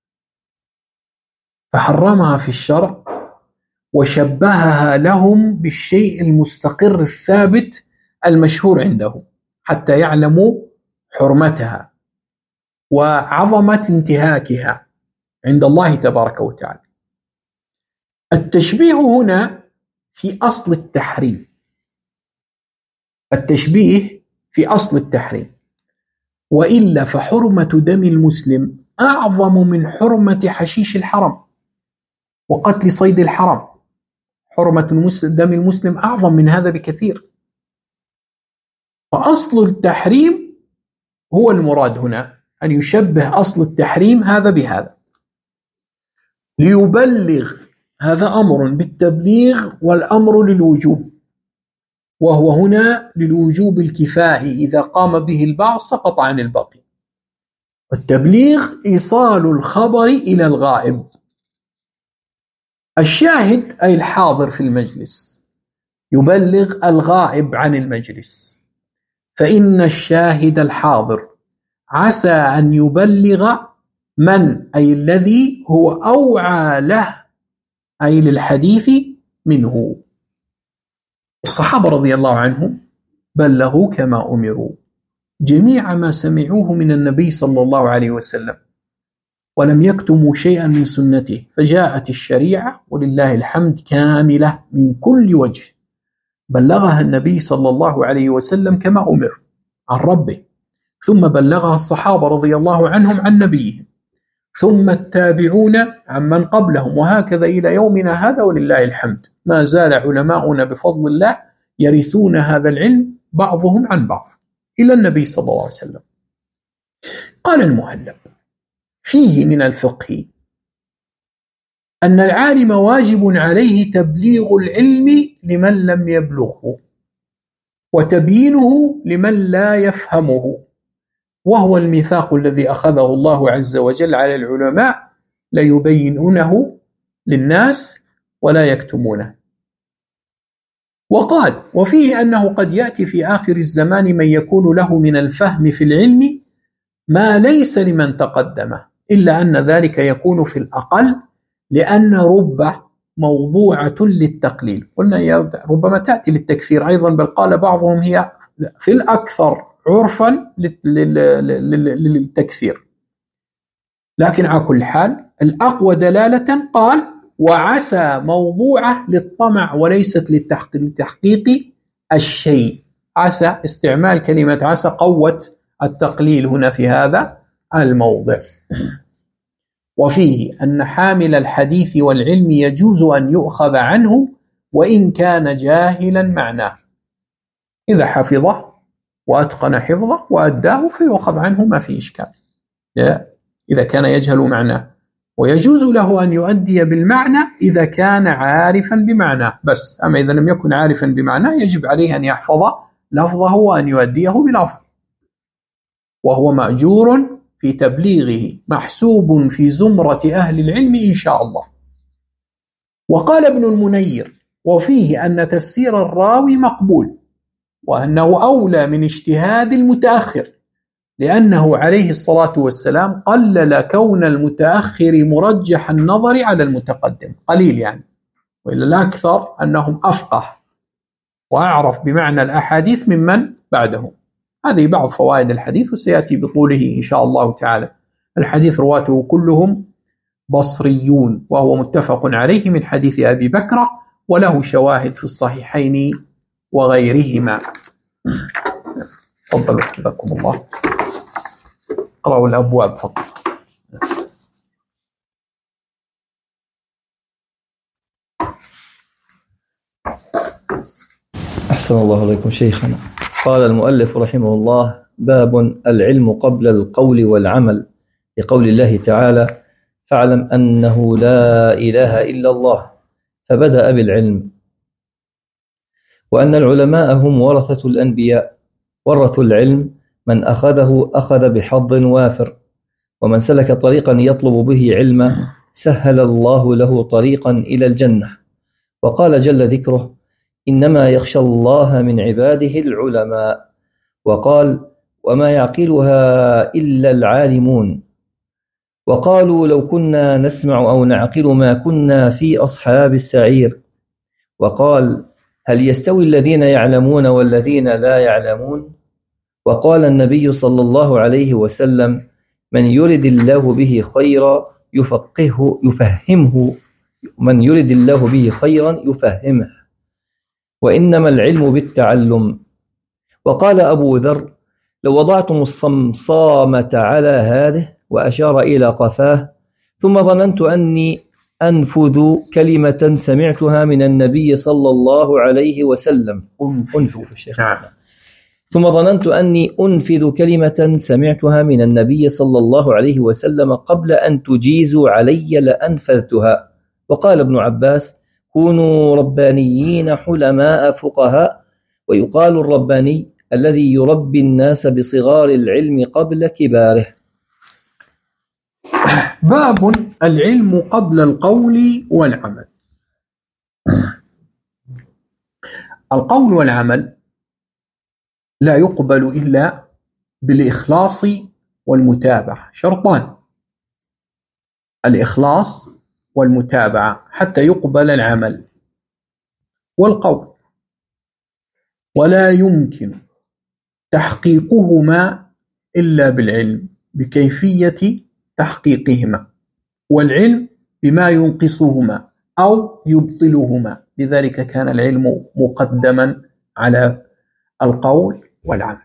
فحرمها في الشرع وشبهها لهم بالشيء المستقر الثابت المشهور عندهم حتى يعلموا حرمتها وعظمة انتهاكها عند الله تبارك وتعالى. التشبيه هنا في أصل التحريم، التشبيه في أصل التحريم، وإلا فحرمة دم المسلم أعظم من حرمة حشيش الحرم وقتل صيد الحرم. حرمة دم المسلم أعظم من هذا بكثير. فأصل التحريم هو المراد هنا، أن يشبه أصل التحريم هذا بهذا، ليبلغ. هذا أمر بالتبليغ والأمر للوجوب، وهو هنا للوجوب الكفائي، إذا قام به البعض سقط عن الباقي. والتبليغ إيصال الخبر إلى الغائب. الشاهد أي الحاضر في المجلس يبلغ الغائب عن المجلس، فإن الشاهد الحاضر عسى أن يبلغ من، أي الذي هو أوعى له، أي للحديث منه. الصحابة رضي الله عنهم بلغوا كما أمروا جميع ما سمعوه من النبي صلى الله عليه وسلم، ولم يكتموا شيئا من سنته، فجاءت الشريعة ولله الحمد كاملة من كل وجه، بلغها النبي صلى الله عليه وسلم كما أمر عن ربه، ثم بلغها الصحابة رضي الله عنهم عن نبيهم، ثم التابعون عمن قبلهم، وهكذا إلى يومنا هذا ولله الحمد. ما زال علماؤنا بفضل الله يرثون هذا العلم بعضهم عن بعض إلى النبي صلى الله عليه وسلم. قال المهلب: فيه من الفقه أن العالم واجب عليه تبليغ العلم لمن لم يبلغه، وتبيينه لمن لا يفهمه، وهو الميثاق الذي أخذه الله عز وجل على العلماء ليبينونه للناس ولا يكتمونه. وقال: وفيه أنه قد يأتي في آخر الزمان من يكون له من الفهم في العلم ما ليس لمن تقدمه، إلا أن ذلك يكون في الأقل، لأن رب موضوعة للتقليل. قلنا ربما تأتي للتكثير أيضا، بل قال بعضهم هي في الأكثر عرفا للتكثير، لكن على كل حال الأقوى دلالة قال: وعسى موضوعة للطمع وليست للتحقيق الشيء. عسى، استعمال كلمة عسى قوت التقليل هنا في هذا الموضع. وفيه أن حامل الحديث والعلم يجوز أن يؤخذ عنه وإن كان جاهلا معناه، إذا حفظه وأتقن حفظه وأداه فيؤخذ عنه، ما في إشكال إذا كان يجهل معناه، ويجوز له أن يؤدي بالمعنى إذا كان عارفا بمعناه بس. أما إذا لم يكن عارفا بمعناه يجب عليه أن يحفظ لفظه وأن يؤديه بلفظ، وهو مأجور في تبليغه، محسوب في زمرة أهل العلم إن شاء الله. وقال ابن المنير: وفيه أن تفسير الراوي مقبول، وأنه أولى من اجتهاد المتأخر، لأنه عليه الصلاة والسلام قلل كون المتأخر مرجح النظر على المتقدم، قليل يعني، وإلا الأكثر أنهم أفقه وأعرف بمعنى الأحاديث ممن بعدهم. هذه بعض فوائد الحديث، وسيأتي بطوله إن شاء الله تعالى. الحديث رواته كلهم بصريون، وهو متفق عليه من حديث أبي بكر، وله شواهد في الصحيحين وغيرهما. تفضلوا حفظكم الله، اقرأوا الأبواب فقط. أحسن الله عليكم شيخنا. قال المؤلف رحمه الله: باب العلم قبل القول والعمل، لقول الله تعالى: فاعلم أنه لا إله إلا الله، فبدأ بالعلم، وأن العلماء هم ورثة الأنبياء، ورثوا العلم، من أخذه أخذ بحظ وافر، ومن سلك طريقا يطلب به علما سهل الله له طريقا إلى الجنة. وقال جل ذكره: إنما يخشى الله من عباده العلماء. وقال: وما يعقلها إلا العالمون. وقالوا: لو كنا نسمع أو نعقل ما كنا في أصحاب السعير. وقال: هل يستوي الذين يعلمون والذين لا يعلمون؟ وقال النبي صلى الله عليه وسلم: من يرد الله به خيرا يفهمه، من يرد الله به خيرا يفهمه، وإنما العلم بالتعلم. وقال أبو ذر: لو وضعتم الصمصامة على هذه، وأشار إلى قفاه، ثم ظننت أني أنفذ كلمة سمعتها من النبي صلى الله عليه وسلم. ثم ظننت أني أنفذ كلمة سمعتها من النبي صلى الله عليه وسلم قبل أن تجيزوا علي لأنفذتها. وقال ابن عباس: كونوا ربانيين حلماء فقهاء. ويقال الرباني الذي يربي الناس بصغار العلم قبل كباره. باب العلم قبل القول والعمل. القول والعمل لا يقبل إلا بالإخلاص والمتابعة، شرطان: الإخلاص والمتابعة حتى يقبل العمل والقول، ولا يمكن تحقيقهما إلا بالعلم بكيفية تحقيقهما، والعلم بما ينقصهما أو يبطلهما، لذلك كان العلم مقدما على القول والعمل.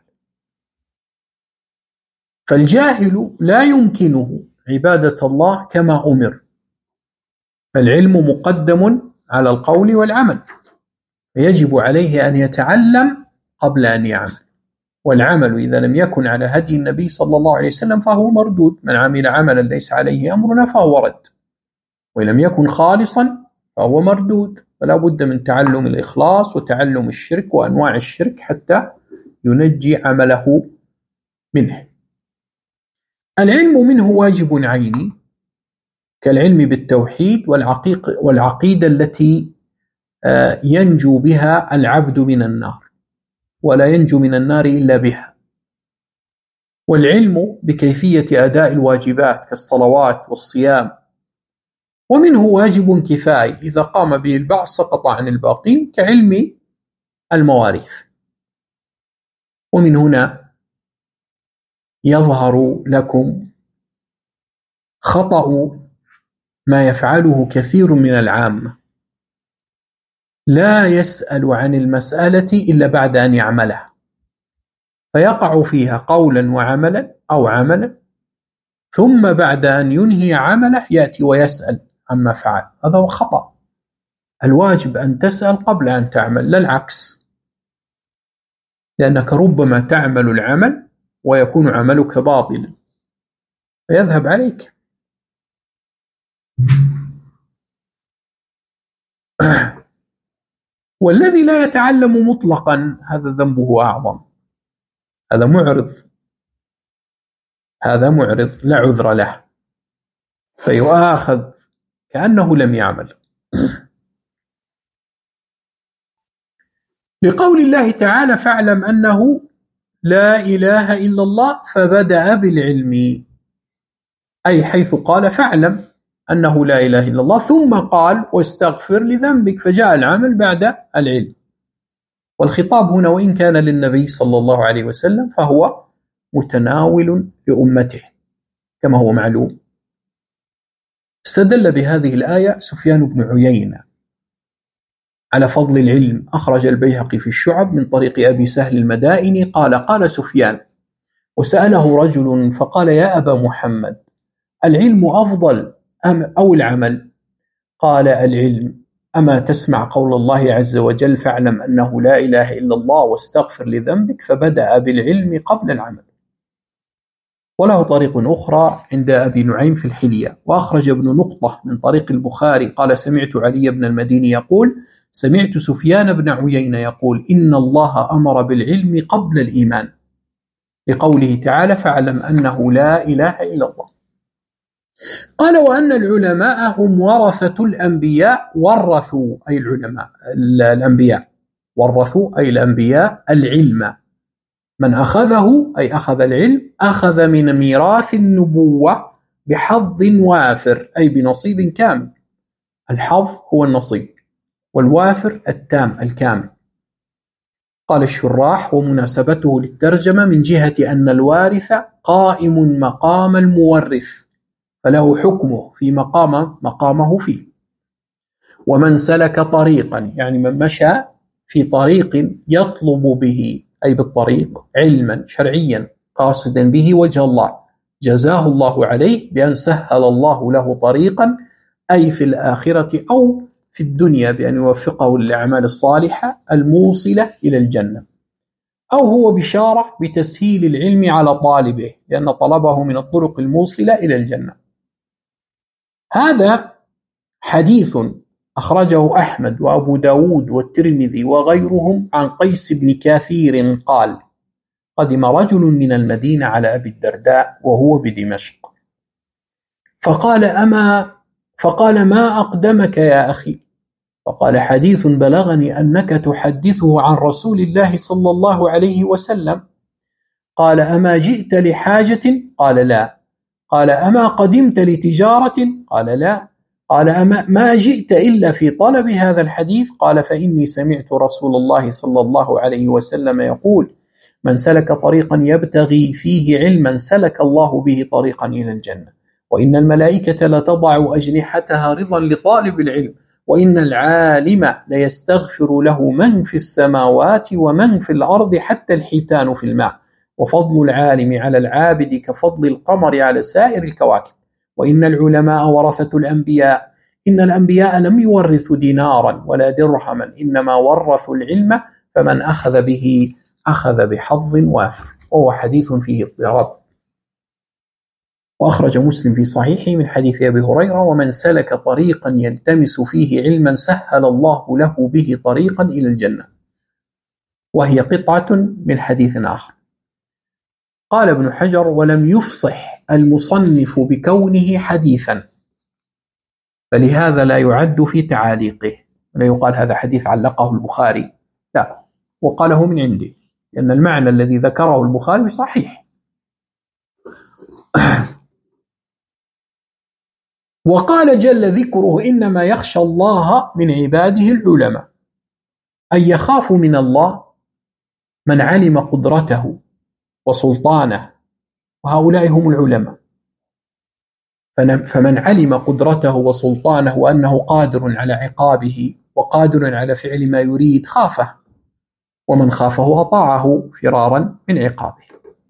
فالجاهل لا يمكنه عبادة الله كما أمر، فالعلم مقدم على القول والعمل، فيجب عليه أن يتعلم قبل أن يعمل، والعمل إذا لم يكن على هدي النبي صلى الله عليه وسلم فهو مردود، من عمل عملا ليس عليه أمرنا فهو رد، وإن لم يكن خالصا فهو مردود. فلا بد من تعلم الإخلاص وتعلم الشرك وأنواع الشرك حتى ينجي عمله منه. العلم منه واجب عيني كالعلم بالتوحيد والعقيدة التي ينجو بها العبد من النار، ولا ينجو من النار إلا بها. والعلم بكيفية أداء الواجبات كالصلوات والصيام، ومنه واجب كفائي إذا قام به البعض سقط عن الباقين كعلم المواريث. ومن هنا يظهر لكم خطأ ما يفعله كثير من العامة، لا يسأل عن المسألة إلا بعد أن يعملها، فيقع فيها قولا وعملا أو عملا، ثم بعد أن ينهي عمله يأتي ويسأل عما فعل. هذا هو خطأ. الواجب أن تسأل قبل أن تعمل، لا العكس، لأنك ربما تعمل العمل ويكون عملك باطلا فيذهب عليك. والذي لا يتعلم مطلقا هذا ذنبه أعظم، هذا معرض لا عذر له، فيؤاخذ كأنه لم يعمل. لقول الله تعالى: فاعلم أنه لا إله إلا الله، فبدأ بالعلم، أي حيث قال فاعلم أنه لا إله إلا الله، ثم قال واستغفر لذنبك، فجاء العمل بعد العلم. والخطاب هنا وإن كان للنبي صلى الله عليه وسلم فهو متناول لأمته كما هو معلوم. استدل بهذه الآية سفيان بن عيينة على فضل العلم. أخرج البيهقي في الشعب من طريق أبي سهل المدائني قال سفيان: وسأله رجل فقال: يا أبا محمد، العلم أفضل أو العمل؟ قال: العلم. أما تسمع قول الله عز وجل: فاعلم أنه لا إله إلا الله واستغفر لذنبك، فبدأ بالعلم قبل العمل. وله طريق أخرى عند أبي نعيم في الحلية. وأخرج ابن نقطة من طريق البخاري قال: سمعت علي بن المديني يقول: سمعت سفيان بن عيينة يقول: إن الله أمر بالعلم قبل الإيمان، لقوله تعالى: فاعلم أنه لا إله إلا الله. قال: وأن العلماء هم ورثة الأنبياء، ورثوا أي العلماء الأنبياء، ورثوا أي الأنبياء العلم، من أخذه أي أخذ العلم أخذ من ميراث النبوة بحظ وافر، أي بنصيب كامل. الحظ هو النصيب، والوافر التام الكامل. قال الشراح: ومناسبته للترجمة من جهة أن الوارث قائم مقام المورث، فله حكمه في مقامه فيه. ومن سلك طريقا، يعني من مشى في طريق يطلب به أي بالطريق علما شرعيا قاصدا به وجه الله، جزاه الله عليه بأن سهل الله له طريقا، أي في الآخرة أو في الدنيا بأن يوفقه للأعمال الصالحة الموصلة إلى الجنة، أو هو بشارة بتسهيل العلم على طالبه لأن طلبه من الطرق الموصلة إلى الجنة. هذا حديث أخرجه أحمد وأبو داود والترمذي وغيرهم عن قيس بن كثير قال: قدم رجل من المدينة على أبي الدرداء وهو بدمشق، فقال: ما أقدمك يا أخي؟ فقال: حديث بلغني أنك تحدثه عن رسول الله صلى الله عليه وسلم. قال: أما جئت لحاجة؟ قال: لا. قال: أما قدمت لتجارة؟ قال: لا. قال: أما ما جئت إلا في طلب هذا الحديث؟ قال: فإني سمعت رسول الله صلى الله عليه وسلم يقول: من سلك طريقا يبتغي فيه علما سلك الله به طريقا إلى الجنة. وإن الملائكة لتضع أجنحتها رضا لطالب العلم، وإن العالم ليستغفر له من في السماوات ومن في الأرض حتى الحيتان في الماء، وفضل العالم على العابد كفضل القمر على سائر الكواكب. وإن العلماء ورثة الأنبياء، إن الأنبياء لم يورثوا دينارا ولا درهما، إنما ورثوا العلم، فمن أخذ به أخذ بحظ وافر. وهو حديث فيه اضطراب. وأخرج مسلم في صحيحه من حديث أبي هريرة: ومن سلك طريقا يلتمس فيه علما سهل الله له به طريقا إلى الجنة. وهي قطعة من حديث آخر. قال ابن حجر: ولم يفصح المصنف بكونه حديثا، فلهذا لا يعد في تعاليقه، ولا يقال هذا حديث علقه البخاري، لا، وقاله من عنده، لأن المعنى الذي ذكره البخاري صحيح. وقال جل ذكره: إنما يخشى الله من عباده العلماء، أي يخاف من الله من علم قدرته وسلطانه، وهؤلاء هم العلماء. فمن علم قدرته وسلطانه وأنه قادر على عقابه وقادر على فعل ما يريد خافه، ومن خافه أطاعه فرارا من عقابه.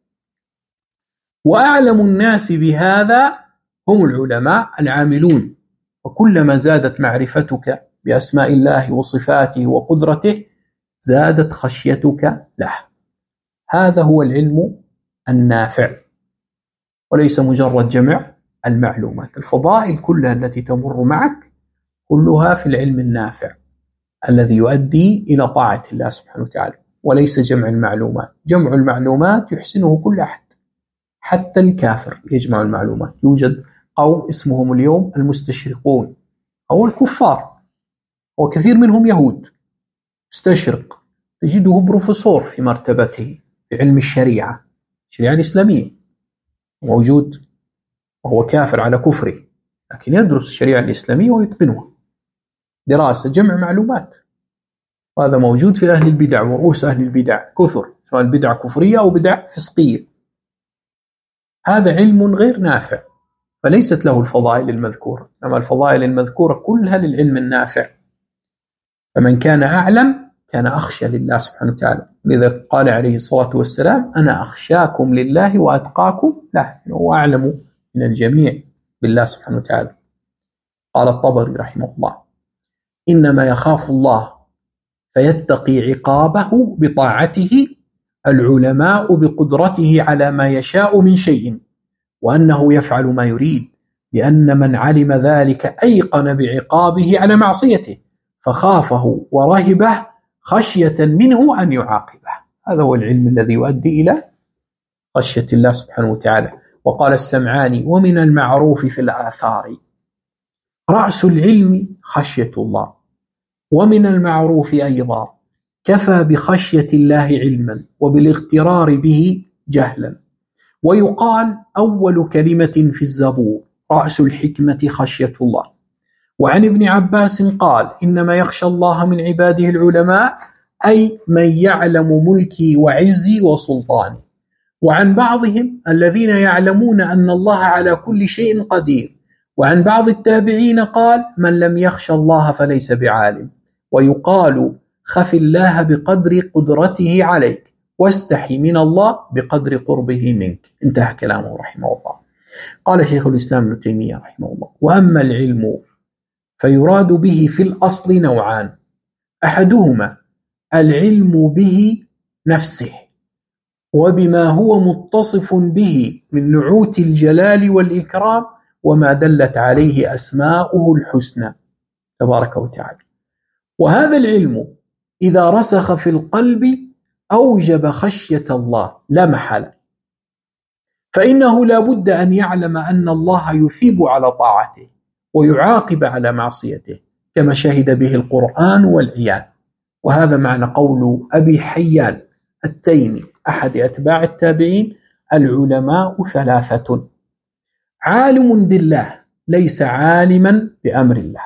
وأعلم الناس بهذا هم العلماء العاملون، وكلما زادت معرفتك بأسماء الله وصفاته وقدرته زادت خشيتك له. هذا هو العلم النافع، وليس مجرد جمع المعلومات. الفضائل كلها التي تمر معك كلها في العلم النافع الذي يؤدي إلى طاعة الله سبحانه وتعالى، وليس جمع المعلومات. جمع المعلومات يحسنه كل أحد، حتى الكافر يجمع المعلومات. يوجد قوم اسمهم اليوم المستشرقون أو الكفار، وكثير منهم يهود مستشرق، تجده بروفيسور في مرتبته في علم الشريعة الإسلامية موجود، وهو كافر على كفره، لكن يدرس الشريعة الإسلامية ويتقنها دراسة جمع معلومات. وهذا موجود في أهل البدع ورؤوس أهل البدع كثر، سواء البدع كفرية أو بدع فسقية. هذا علم غير نافع، فليست له الفضائل المذكورة، إنما الفضائل المذكورة كلها للعلم النافع. فمن كان أعلم كان أخشى لله سبحانه وتعالى، لذا قال عليه الصلاة والسلام: أنا أخشاكم لله وأتقاكم له، هو أعلم من الجميع بالله سبحانه وتعالى. قال الطبري رحمه الله: إنما يخاف الله فيتقي عقابه بطاعته العلماء بقدرته على ما يشاء من شيء، وأنه يفعل ما يريد، لأن من علم ذلك أيقن بعقابه على معصيته، فخافه ورهبه خشية منه أن يعاقبه. هذا هو العلم الذي يؤدي إلى خشية الله سبحانه وتعالى. وقال السمعاني: ومن المعروف في الآثار رأس العلم خشية الله، ومن المعروف أيضا كفى بخشية الله علما وبالاغترار به جهلا. ويقال: أول كلمة في الزبور رأس الحكمة خشية الله. وعن ابن عباس قال: إنما يخشى الله من عباده العلماء، أي من يعلم ملكي وعزي وسلطاني. وعن بعضهم: الذين يعلمون أن الله على كل شيء قدير. وعن بعض التابعين قال: من لم يخشى الله فليس بعالم. ويقال: خف الله بقدر قدرته عليك، واستحي من الله بقدر قربه منك. انتهى كلامه رحمه الله. قال شيخ الإسلام ابن تيمية رحمه الله: وأما العلم فيراد به في الأصل نوعان: أحدهما العلم به نفسه وبما هو متصف به من نعوت الجلال والإكرام وما دلت عليه أسماؤه الحسنى تبارك وتعالى. وهذا العلم إذا رسخ في القلب أوجب خشية الله لا محالة، فإنه لا بد أن يعلم أن الله يثيب على طاعته ويعاقب على معصيته، كما شهد به القرآن والعيان. وهذا معنى قول أبي حيان التيمي أحد أتباع التابعين: العلماء ثلاثة: عالم بالله ليس عالما بأمر الله،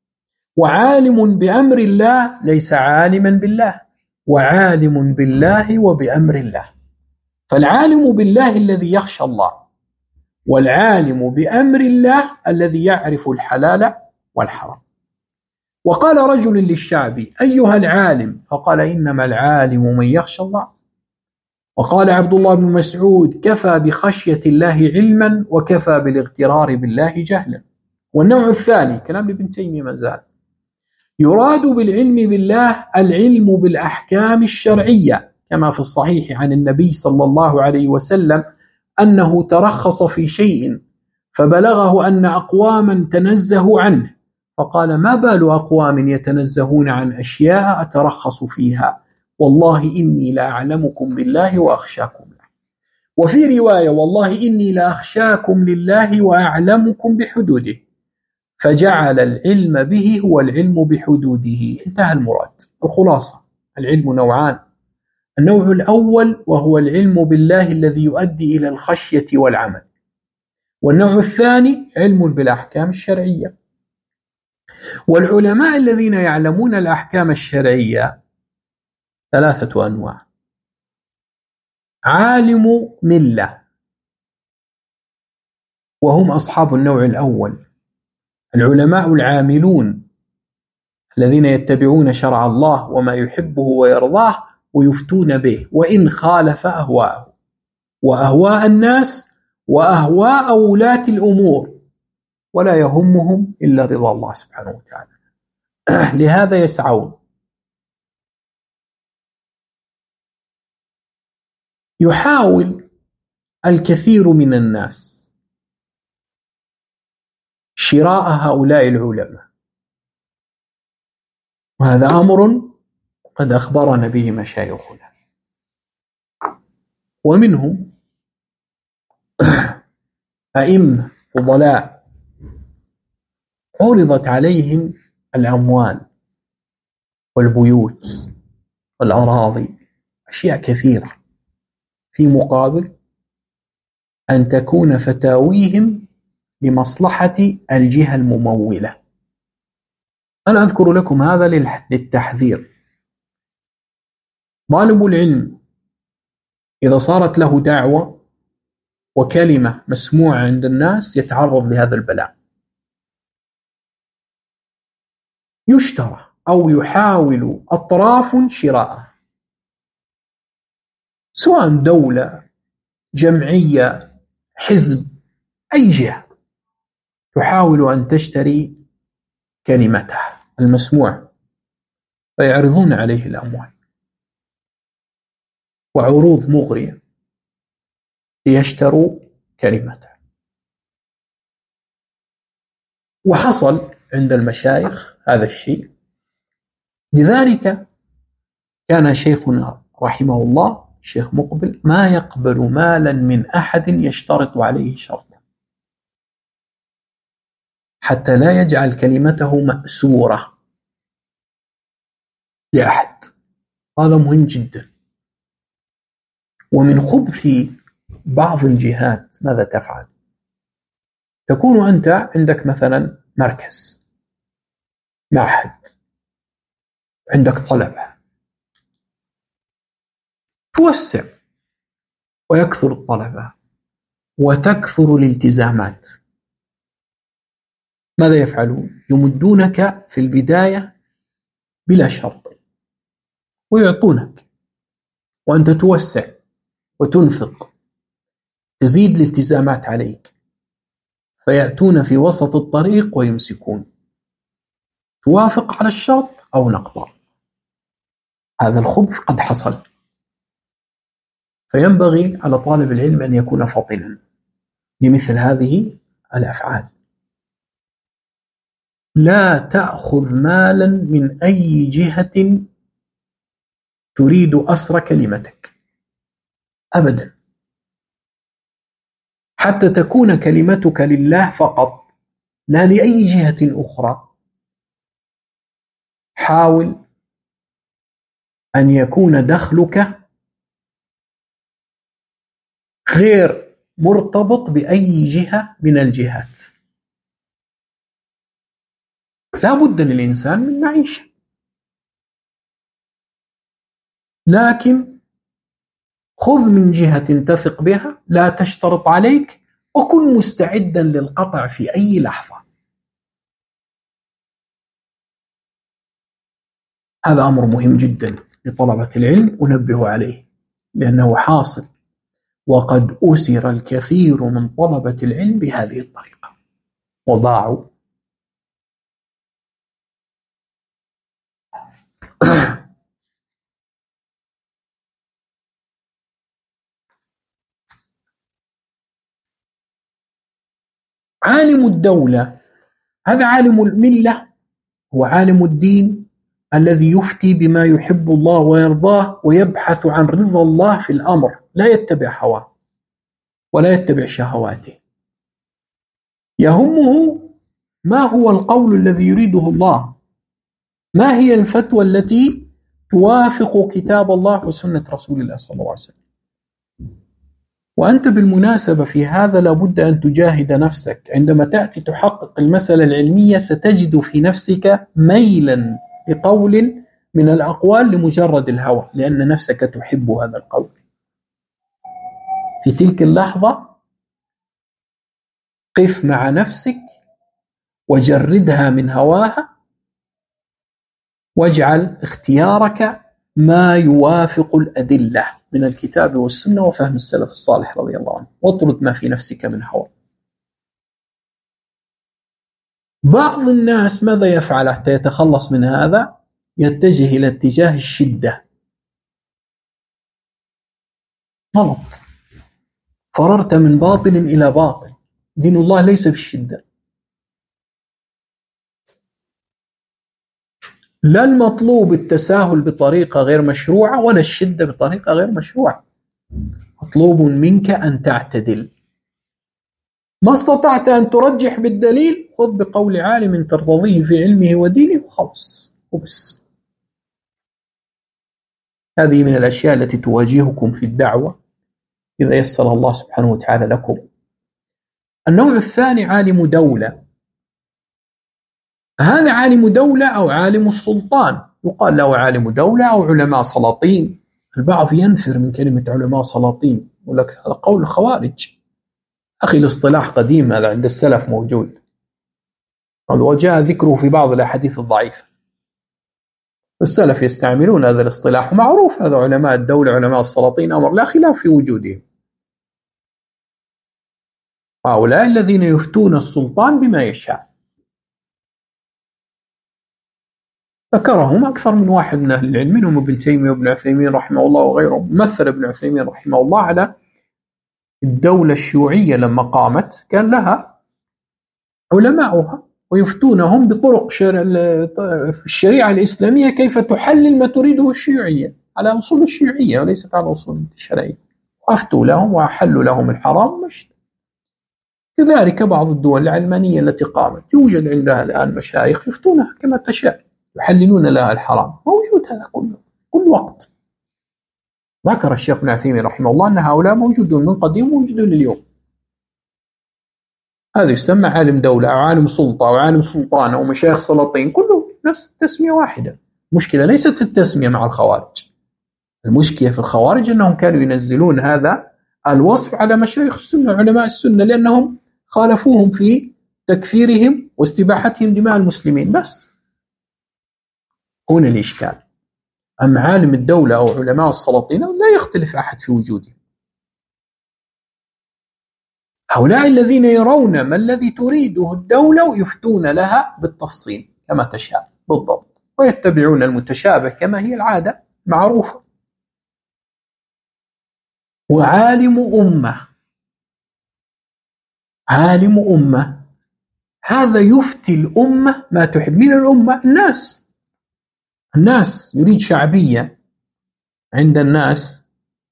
وعالم بأمر الله ليس عالما بالله، وعالم بالله وبأمر الله. فالعالم بالله الذي يخشى الله والعالم بأمر الله الذي يعرف الحلال والحرام. وقال رجل للشعبي: أيها العالم؟ فقال: إنما العالم من يخشى الله. وقال عبد الله بن مسعود: كفى بخشية الله علما وكفى بالاغترار بالله جهلا. والنوع الثاني كلام ابن تيمية ما زال: يراد بالعلم بالله العلم بالأحكام الشرعية، كما في الصحيح عن النبي صلى الله عليه وسلم أنه ترخص في شيء فبلغه أن أقواما تنزهوا عنه، فقال: ما بال أقوام يتنزهون عن أشياء أترخص فيها، والله إني لأعلمكم بالله وأخشاكم له. وفي رواية: والله إني لأخشاكم لله وأعلمكم بحدوده، فجعل العلم به هو العلم بحدوده. انتهى المراد. الخلاصة: العلم نوعان: النوع الأول وهو العلم بالله الذي يؤدي إلى الخشية والعمل، والنوع الثاني علم بالأحكام الشرعية. والعلماء الذين يعلمون الأحكام الشرعية 3 أنواع: عالم ملة، وهم أصحاب النوع الأول، العلماء العاملون الذين يتبعون شرع الله وما يحبه ويرضاه ويفتون به وإن خالف أهواءه وأهواء الناس وأهواء ولاة الأمور، ولا يهمهم إلا رضا الله سبحانه وتعالى. لهذا يسعون. يحاول الكثير من الناس شراء هؤلاء العلماء، وهذا أمر قد أخبرنا به مشايخنا، ومنهم أئمة فضلاء عرضت عليهم الأموال والبيوت والأراضي، أشياء كثيرة، في مقابل أن تكون فتاويهم لمصلحة الجهة الممولة. أنا أذكر لكم هذا للتحذير. طالب العلم إذا صارت له دعوة وكلمة مسموعة عند الناس يتعرض لهذا البلاء. يشترى أو يحاول أطراف شراءه، سواء دولة، جمعية، حزب، أي جهة تحاول أن تشتري كلمته المسموع، فيعرضون عليه الأموال وعروض مغرية ليشتروا كلمته. وحصل عند المشايخ هذا الشيء، لذلك كان شيخنا رحمه الله الشيخ مقبل ما يقبل مالا من أحد يشترط عليه شرطا حتى لا يجعل كلمته مأسورة لأحد. هذا مهم جدا. ومن خبث بعض الجهات ماذا تفعل؟ تكون أنت عندك مثلا مركز، معهد، عندك طلبة، توسع ويكثر الطلبة وتكثر الالتزامات. ماذا يفعلون؟ يمدونك في البداية بلا شرط ويعطونك، وأنت توسع وتنفق، تزيد الالتزامات عليك، فيأتون في وسط الطريق ويمسكون. توافق على الشرط أو نقطع. هذا الخبث قد حصل، فينبغي على طالب العلم أن يكون فطنا لمثل هذه الأفعال. لا تأخذ مالا من أي جهة تريد أسر كلمتك أبدا، حتى تكون كلمتك لله فقط لا لأي جهة أخرى. حاول أن يكون دخلك غير مرتبط بأي جهة من الجهات. لا بد للإنسان من معيشة، لكن خذ من جهة تثق بها، لا تشترط عليك وكن مستعدا للقطع في أي لحظة. هذا أمر مهم جدا لطلبة العلم، أنبه عليه لأنه حاصل، وقد أسر الكثير من طلبة العلم بهذه الطريقة وضاعوا. عالم الدولة هذا عالم الملة، هو عالم الدين الذي يفتي بما يحب الله ويرضاه ويبحث عن رضا الله في الأمر، لا يتبع هواه ولا يتبع شهواته. يهمه ما هو القول الذي يريده الله، ما هي الفتوى التي توافق كتاب الله وسنة رسول الله صلى الله عليه وسلم. وأنت بالمناسبة في هذا لابد أن تجاهد نفسك. عندما تأتي تحقق المسألة العلمية ستجد في نفسك ميلا لقول من الأقوال لمجرد الهوى، لأن نفسك تحب هذا القول. في تلك اللحظة قف مع نفسك وجردها من هواها، واجعل اختيارك ما يوافق الأدلة من الكتاب والسنة وفهم السلف الصالح رضي الله عنه، واطرد ما في نفسك من هوى. بعض الناس ماذا يفعل حتى يتخلص من هذا؟ يتجه إلى اتجاه الشدة. غلط، فررت من باطل إلى باطل. دين الله ليس بالشدة. لا المطلوب التساهل بطريقة غير مشروعة ولا الشدة بطريقة غير مشروعة. مطلوب منك أن تعتدل. ما استطعت أن ترجح بالدليل خذ بقول عالم ترتضيه في علمه ودينه وخلص وبس. هذه من الأشياء التي تواجهكم في الدعوة إذا يسر الله سبحانه وتعالى لكم. النوع الثاني عالم دولة. هذا عالم دولة أو عالم السلطان، يقال له عالم دولة أو علماء سلاطين. البعض ينفر من كلمة علماء سلاطين، يقول لك هذا قول الخوارج. أخي الاصطلاح قديم، هذا عند السلف موجود، وجاء ذكره في بعض الأحاديث الضعيفة. السلف يستعملون هذا الاصطلاح، ومعروف هذا علماء الدولة علماء السلاطين أمر لا خلاف في وجودهم. هؤلاء الذين يفتون السلطان بما يشاء. ذكرهم أكثر من واحد من أهل العلم، منهم ابن تيمية وابن عثيمين رحمه الله وغيرهم. مثل ابن عثيمين رحمه الله على الدولة الشيوعية لما قامت، كان لها علماؤها ويفتونهم بطرق الشريعة الإسلامية كيف تحلل ما تريده الشيوعية على أصول الشيوعية وليست على أصول الشرعية، وأفتوا لهم وأحلوا لهم الحرام والمشتبه. كذلك بعض الدول العلمانية التي قامت يوجد عندها الآن مشايخ يفتونها كما تشاء، يحللون لها الحرام. موجود هذا كله كل وقت. ذكر الشيخ ابن عثيمين رحمه الله أن هؤلاء موجودون من قديم وموجودون اليوم. هذا يسمى عالم دولة أو عالم سلطة أو عالم سلطان أو مشايخ سلاطين، كله نفس التسمية واحدة. المشكلة ليست في التسمية مع الخوارج، المشكلة في الخوارج أنهم كانوا ينزلون هذا الوصف على مشايخ السنة علماء السنة لأنهم خالفوهم في تكفيرهم واستباحتهم دماء المسلمين بس. هنا الإشكال. أما عالم الدولة أو علماء السلاطين لا يختلف أحد في وجودهم. هؤلاء الذين يرون ما الذي تريده الدولة ويفتون لها بالتفصيل كما تشاء بالضبط، ويتبعون المتشابه كما هي العادة معروفة. وعالم أمة، عالم أمة هذا يفتي الأمة ما تحب. من الأمة الناس يريد شعبية عند الناس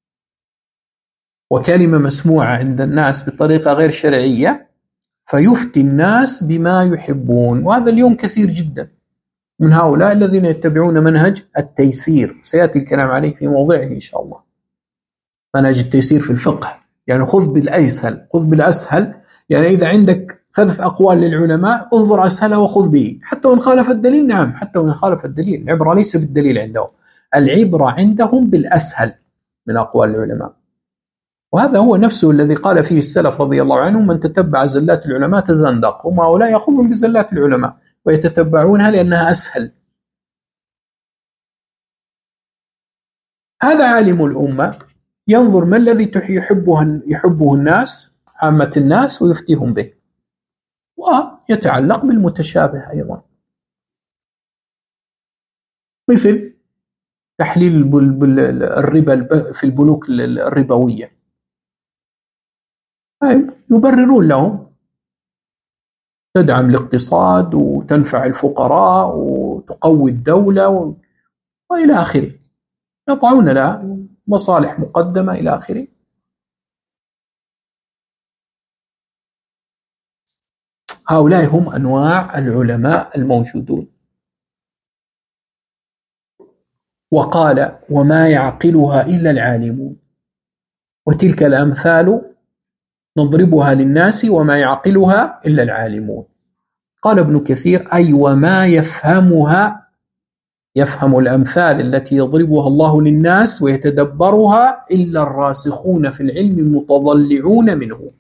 وكلمة مسموعة عند الناس بطريقة غير شرعية، فيفتي الناس بما يحبون. وهذا اليوم كثير جدا من هؤلاء الذين يتبعون منهج التيسير، سيأتي الكلام عليه في موضعه إن شاء الله. منهج التيسير في الفقه، يعني خذ بالأيسهل، خذ بالأسهل. يعني إذا عندك 3 أقوال للعلماء انظر أسهلها وخذ به، حتى وإن خالف الدليل. نعم، حتى وإن خالف الدليل. العبرة ليس بالدليل عندهم، العبرة عندهم بالأسهل من أقوال العلماء. وهذا هو نفسه الذي قال فيه السلف رضي الله عنهم: من تتبع زلات العلماء تزندق. هم هؤلاء يأخذون بزلات العلماء ويتتبعونها لأنها أسهل. هذا عالم الأمة ينظر ما الذي يحبه الناس، عامة الناس، ويفتيهم به، ويتعلق بالمتشابه أيضا، مثل تحليل الربا في البنوك الربوية، يبررون لهم تدعم الاقتصاد وتنفع الفقراء وتقوي الدولة وإلى آخره، يضعون لها مصالح مقدمة إلى آخره. هؤلاء هم أنواع العلماء الموجودون. وقال: وما يعقلها إلا العالمون. وتلك الأمثال نضربها للناس وما يعقلها إلا العالمون. قال ابن كثير: أي وما يفهمها، يفهم الأمثال التي يضربها الله للناس ويتدبرها إلا الراسخون في العلم المتضلعون منه.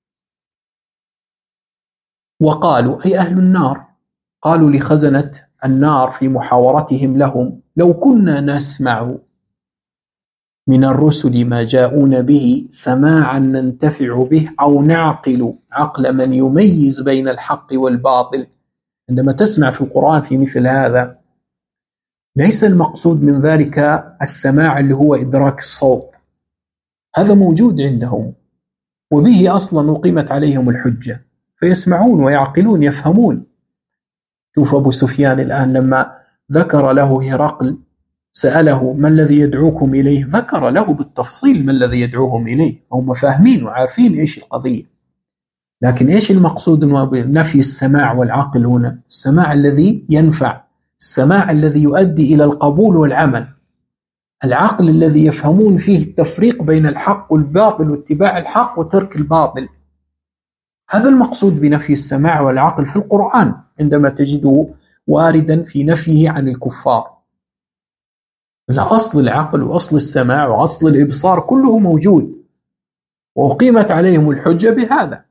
وقالوا أي أهل النار، قالوا لخزنة النار في محاورتهم لهم: لو كنا نسمع من الرسل ما جاءون به سماعا ننتفع به أو نعقل عقل من يميز بين الحق والباطل. عندما تسمع في القرآن في مثل هذا، ليس المقصود من ذلك السماع اللي هو إدراك الصوت، هذا موجود عندهم وبه أصلا أقيمت عليهم الحجة، فيسمعون ويعقلون يفهمون. شوف أبو سفيان الآن لما ذكر له هرقل، سأله: ما الذي يدعوكم إليه؟ ذكر له بالتفصيل ما الذي يدعوهم إليه، هم فاهمين وعارفين إيش القضية. لكن إيش المقصود نفي السماع والعقل هنا؟ السماع الذي ينفع، السماع الذي يؤدي إلى القبول والعمل، العقل الذي يفهمون فيه التفريق بين الحق والباطل واتباع الحق وترك الباطل. هذا المقصود بنفي السماع والعقل في القرآن عندما تجده واردا في نفيه عن الكفار. أصل العقل وأصل السماع وأصل الإبصار كله موجود، وأقيمت عليهم الحجة بهذا.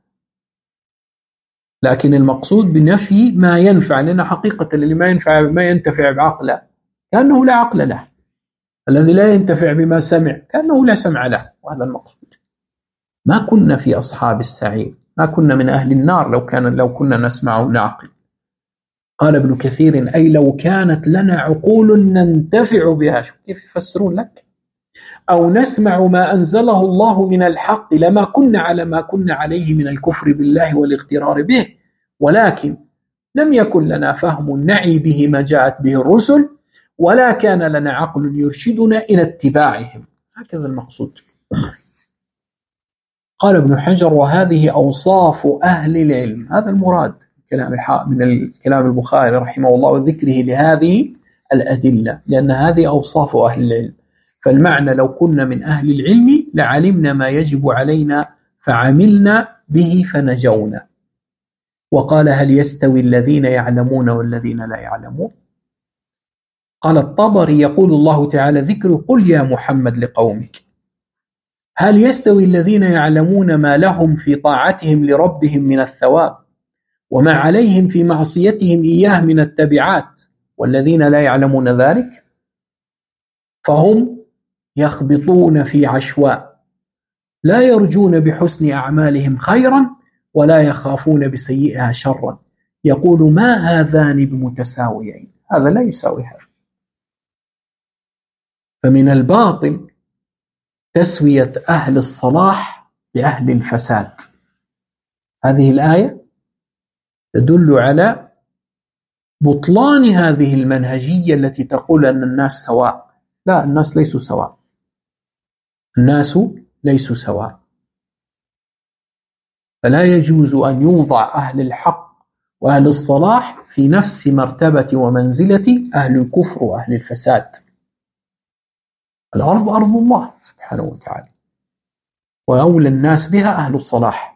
لكن المقصود بنفي ما ينفع، لأن حقيقة اللي ما ينتفع بعقله كأنه لا عقل له، الذي لا ينتفع بما سمع كأنه لا سمع له، وهذا المقصود. ما كنا في أصحاب السعير، ما كنا من أهل النار لو كنا نسمع ونعقل. قال ابن كثير: أي لو كانت لنا عقول ننتفع بها. شو كيف يفسرون لك؟ أو نسمع ما أنزله الله من الحق لما كنا على ما كنا عليه من الكفر بالله والاغترار به، ولكن لم يكن لنا فهم نعي به ما جاءت به الرسل، ولا كان لنا عقل يرشدنا إلى اتباعهم. هكذا المقصود. قال ابن حجر: وهذه أوصاف أهل العلم. هذا المراد من الكلام البخاري رحمه الله وذكره لهذه الأدلة، لأن هذه أوصاف أهل العلم. فالمعنى: لو كنا من أهل العلم لعلمنا ما يجب علينا فعملنا به فنجونا. وقال: هل يستوي الذين يعلمون والذين لا يعلمون؟ قال الطبري: يقول الله تعالى ذكر: قل يا محمد لقومك. هل يستوي الذين يعلمون ما لهم في طاعتهم لربهم من الثواب وما عليهم في معصيتهم إياه من التبعات والذين لا يعلمون ذلك؟ فهم يخبطون في عشواء، لا يرجون بحسن أعمالهم خيرا ولا يخافون بسيئها شرا. يقول: ما هذان بمتساويين، هذا لا يساوي هذا. فمن الباطل تسوية أهل الصلاح بأهل الفساد. هذه الآية تدل على بطلان هذه المنهجية التي تقول أن الناس سواء. لا، الناس ليسوا سواء، الناس ليسوا سواء. فلا يجوز أن يوضع أهل الحق وأهل الصلاح في نفس مرتبة ومنزلة أهل الكفر وأهل الفساد. الأرض أرض الله سبحانه وتعالى، وأولى الناس بها أهل الصلاح،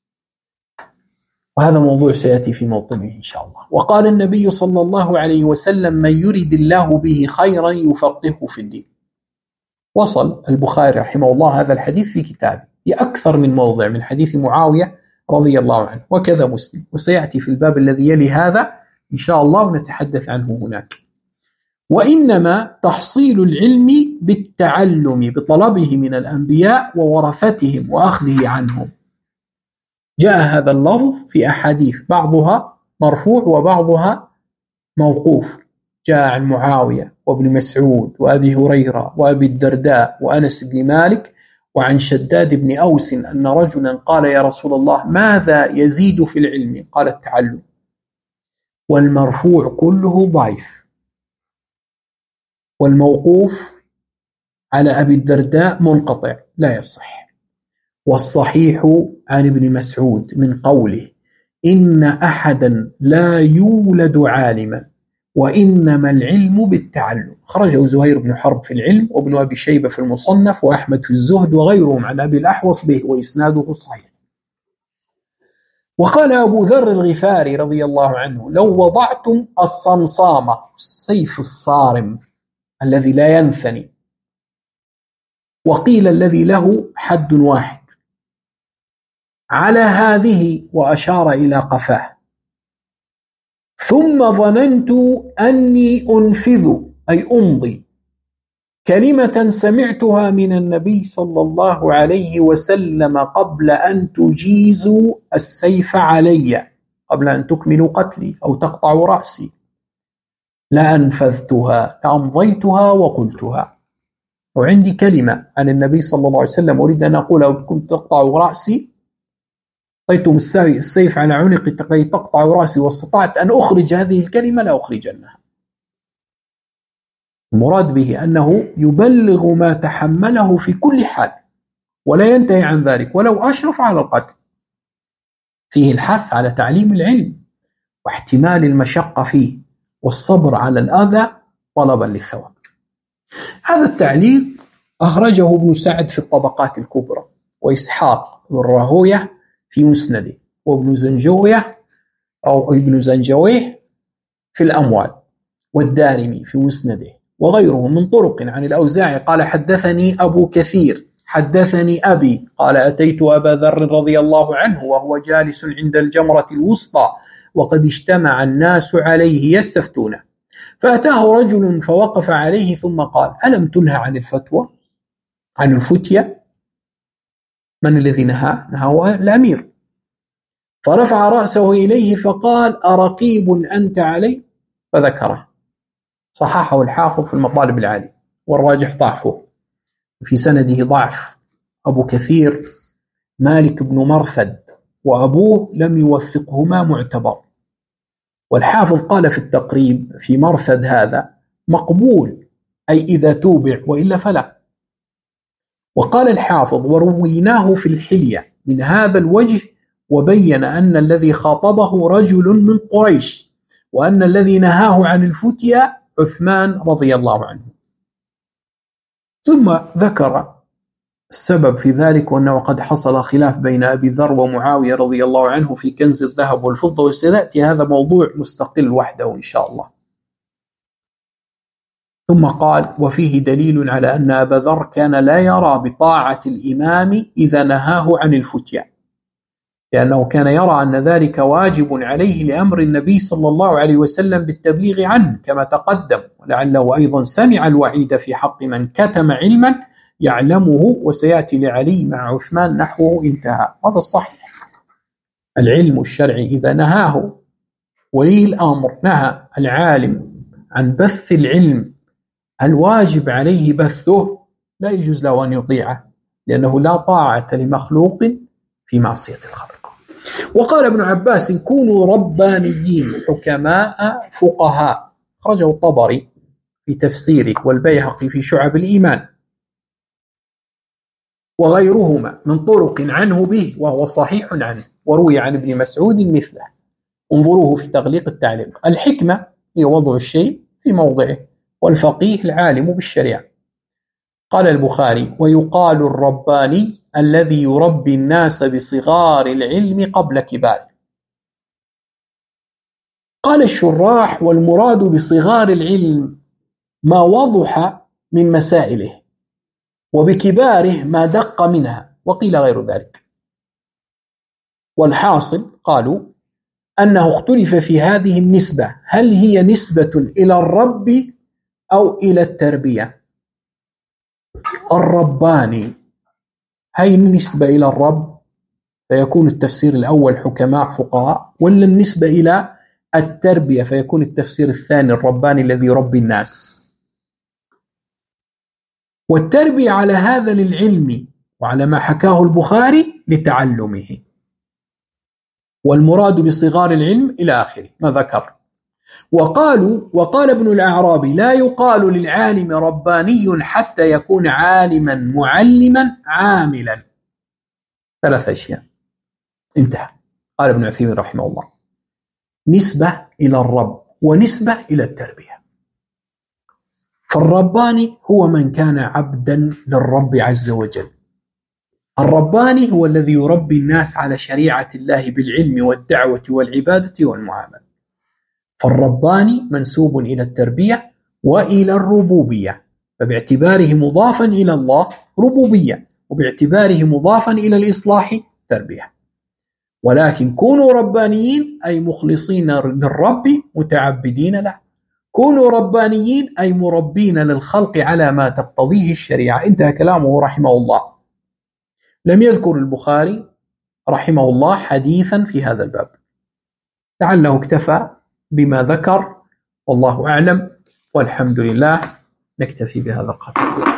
وهذا موضوع سيأتي في موطنه إن شاء الله. وقال النبي صلى الله عليه وسلم: من يرد الله به خيرا يفقهه في الدين. وصل البخاري رحمه الله هذا الحديث في كتابه. في أكثر من موضع من حديث معاوية رضي الله عنه، وكذا مسلم، وسيأتي في الباب الذي يلي هذا إن شاء الله ونتحدث عنه هناك. وإنما تحصيل العلم بالتعلم بطلبه من الأنبياء وورثتهم وأخذه عنهم. جاء هذا اللفظ في أحاديث بعضها مرفوع وبعضها موقوف، جاء عن معاوية وابن مسعود وأبي هريرة وأبي الدرداء وأنس بن مالك وعن شداد بن أوس أن رجلا قال يا رسول الله ماذا يزيد في العلم؟ قال التعلم. والمرفوع كله ضعيف، والموقوف على أبي الدرداء منقطع لا يصح. والصحيح عن ابن مسعود من قوله إن أحدا لا يولد عالما وإنما العلم بالتعلم، خرجه زهير بن حرب في العلم وابن أبي شيبة في المصنف وأحمد في الزهد وغيرهم عن أبي الأحوص به وإسناده صحيح. وقال أبو ذر الغفاري رضي الله عنه لو وضعتم الصمصامة السيف الصارم الذي لا ينثني، وقيل الذي له حد واحد، على هذه وأشار إلى قفاه، ثم ظننت أني أنفذ أي أمضي كلمة سمعتها من النبي صلى الله عليه وسلم قبل أن تجيزوا السيف علي، قبل أن تكملوا قتلي أو تقطعوا رأسي، لأنفذتها لأمضيتها وقلتها. وعندي كلمة عن النبي صلى الله عليه وسلم أريد أن أقول لو كنت تقطعوا رأسي أعطيتم السيف على عنقي كي تقطعوا رأسي واستطعت أن أخرج هذه الكلمة لأخرجنها. المراد به أنه يبلغ ما تحمله في كل حال ولا ينتهي عن ذلك ولو أشرف على القتل. فيه الحث على تعليم العلم واحتمال المشقة فيه والصبر على الأذى طلبا للثواب. هذا التعليق أخرجه ابن سعد في الطبقات الكبرى، وإسحاق بن راهويه في مسنده، وابن زنجويه أو ابن زنجويه في الأموال، والدارمي في مسنده، وغيره من طرق عن الأوزاعي قال حدثني أبو كثير حدثني أبي قال أتيت أبا ذر رضي الله عنه وهو جالس عند الجمرة الوسطى وقد اجتمع الناس عليه يستفتونه، فأتاه رجل فوقف عليه ثم قال ألم تنهى عن الفتوى عن الفتية؟ من الذي نهى؟ نهى الأمير. فرفع رأسه إليه فقال أرقيب أنت علي؟ فذكره، صححه الحافظ في المطالب العالية، والراجح ضعفه، في سنده ضعف. أبو كثير مالك بن مرثد وأبوه لم يوثقهما معتبر، والحافظ قال في التقريب في مرثد هذا مقبول أي إذا توبع وإلا فلا. وقال الحافظ ورويناه في الحلية من هذا الوجه، وبين أن الذي خاطبه رجل من قريش وأن الذي نهاه عن الفتية عثمان رضي الله عنه. ثم ذكر السبب في ذلك وأنه قد حصل خلاف بين أبي ذر ومعاوية رضي الله عنه في كنز الذهب والفضة، وسيأتي هذا موضوع مستقل وحده إن شاء الله. ثم قال وفيه دليل على أن أبا ذر كان لا يرى بطاعة الإمام إذا نهاه عن الفتية، لأنه كان يرى أن ذلك واجب عليه لأمر النبي صلى الله عليه وسلم بالتبليغ عنه كما تقدم، ولعله أيضا سمع الوعيد في حق من كتم علما يعلمه، وسيأتي لعلي مع عثمان نحوه انتهى. هذا الصحيح. العلم الشرعي إذا نهاه ولي الأمر نهى العالم عن بث العلم الواجب عليه بثه لا يجوز له أن يطيعه، لأنه لا طاعة لمخلوق في معصية الخالق. وقال ابن عباس كونوا ربانيين حكماء فقهاء، خرجه الطبري في تفسيره والبيهقي في شعب الإيمان وغيرهما من طرق عنه به، وهو صحيح عنه، وروي عن ابن مسعود مثله. انظروه في تغليق التعليق. الحكمة هي وضع الشيء في موضعه، والفقيه العالم بالشريعة. قال البخاري ويقال الرباني الذي يربي الناس بصغار العلم قبل كباره. قال الشراح والمراد بصغار العلم ما وضح من مسائله، وبكباره ما دق منها، وقيل غير ذلك. والحاصل قالوا أنه اختلف في هذه النسبة، هل هي نسبة إلى الرب أو إلى التربية؟ الرباني هي النسبة إلى الرب فيكون التفسير الأول حكماء فقهاء، ولا النسبة إلى التربية فيكون التفسير الثاني الرباني الذي يربي الناس. والتربية على هذا للعلم وعلى ما حكاه البخاري لتعلمه، والمراد بصغار العلم إلى آخره ما ذكر. وقال ابن الأعرابي لا يقال للعالم رباني حتى يكون عالما معلما عاملا. 3 أشياء انتهى. قال ابن عثيمين رحمه الله نسبة إلى الرب ونسبة إلى التربية. فالرباني هو من كان عبدا للرب عز وجل. الرباني هو الذي يربي الناس على شريعة الله بالعلم والدعوة والعبادة والمعاملة. فالرباني منسوب إلى التربية وإلى الربوبية، فباعتباره مضافا إلى الله ربوبية، وباعتباره مضافا إلى الإصلاح تربية. ولكن كونوا ربانيين أي مخلصين للرب متعبدين له، كونوا ربانيين أي مربين للخلق على ما تقتضيه الشريعة. انتهى كلامه رحمه الله. لم يذكر البخاري رحمه الله حديثا في هذا الباب، لعله اكتفى بما ذكر، والله أعلم، والحمد لله. نكتفي بهذا القدر.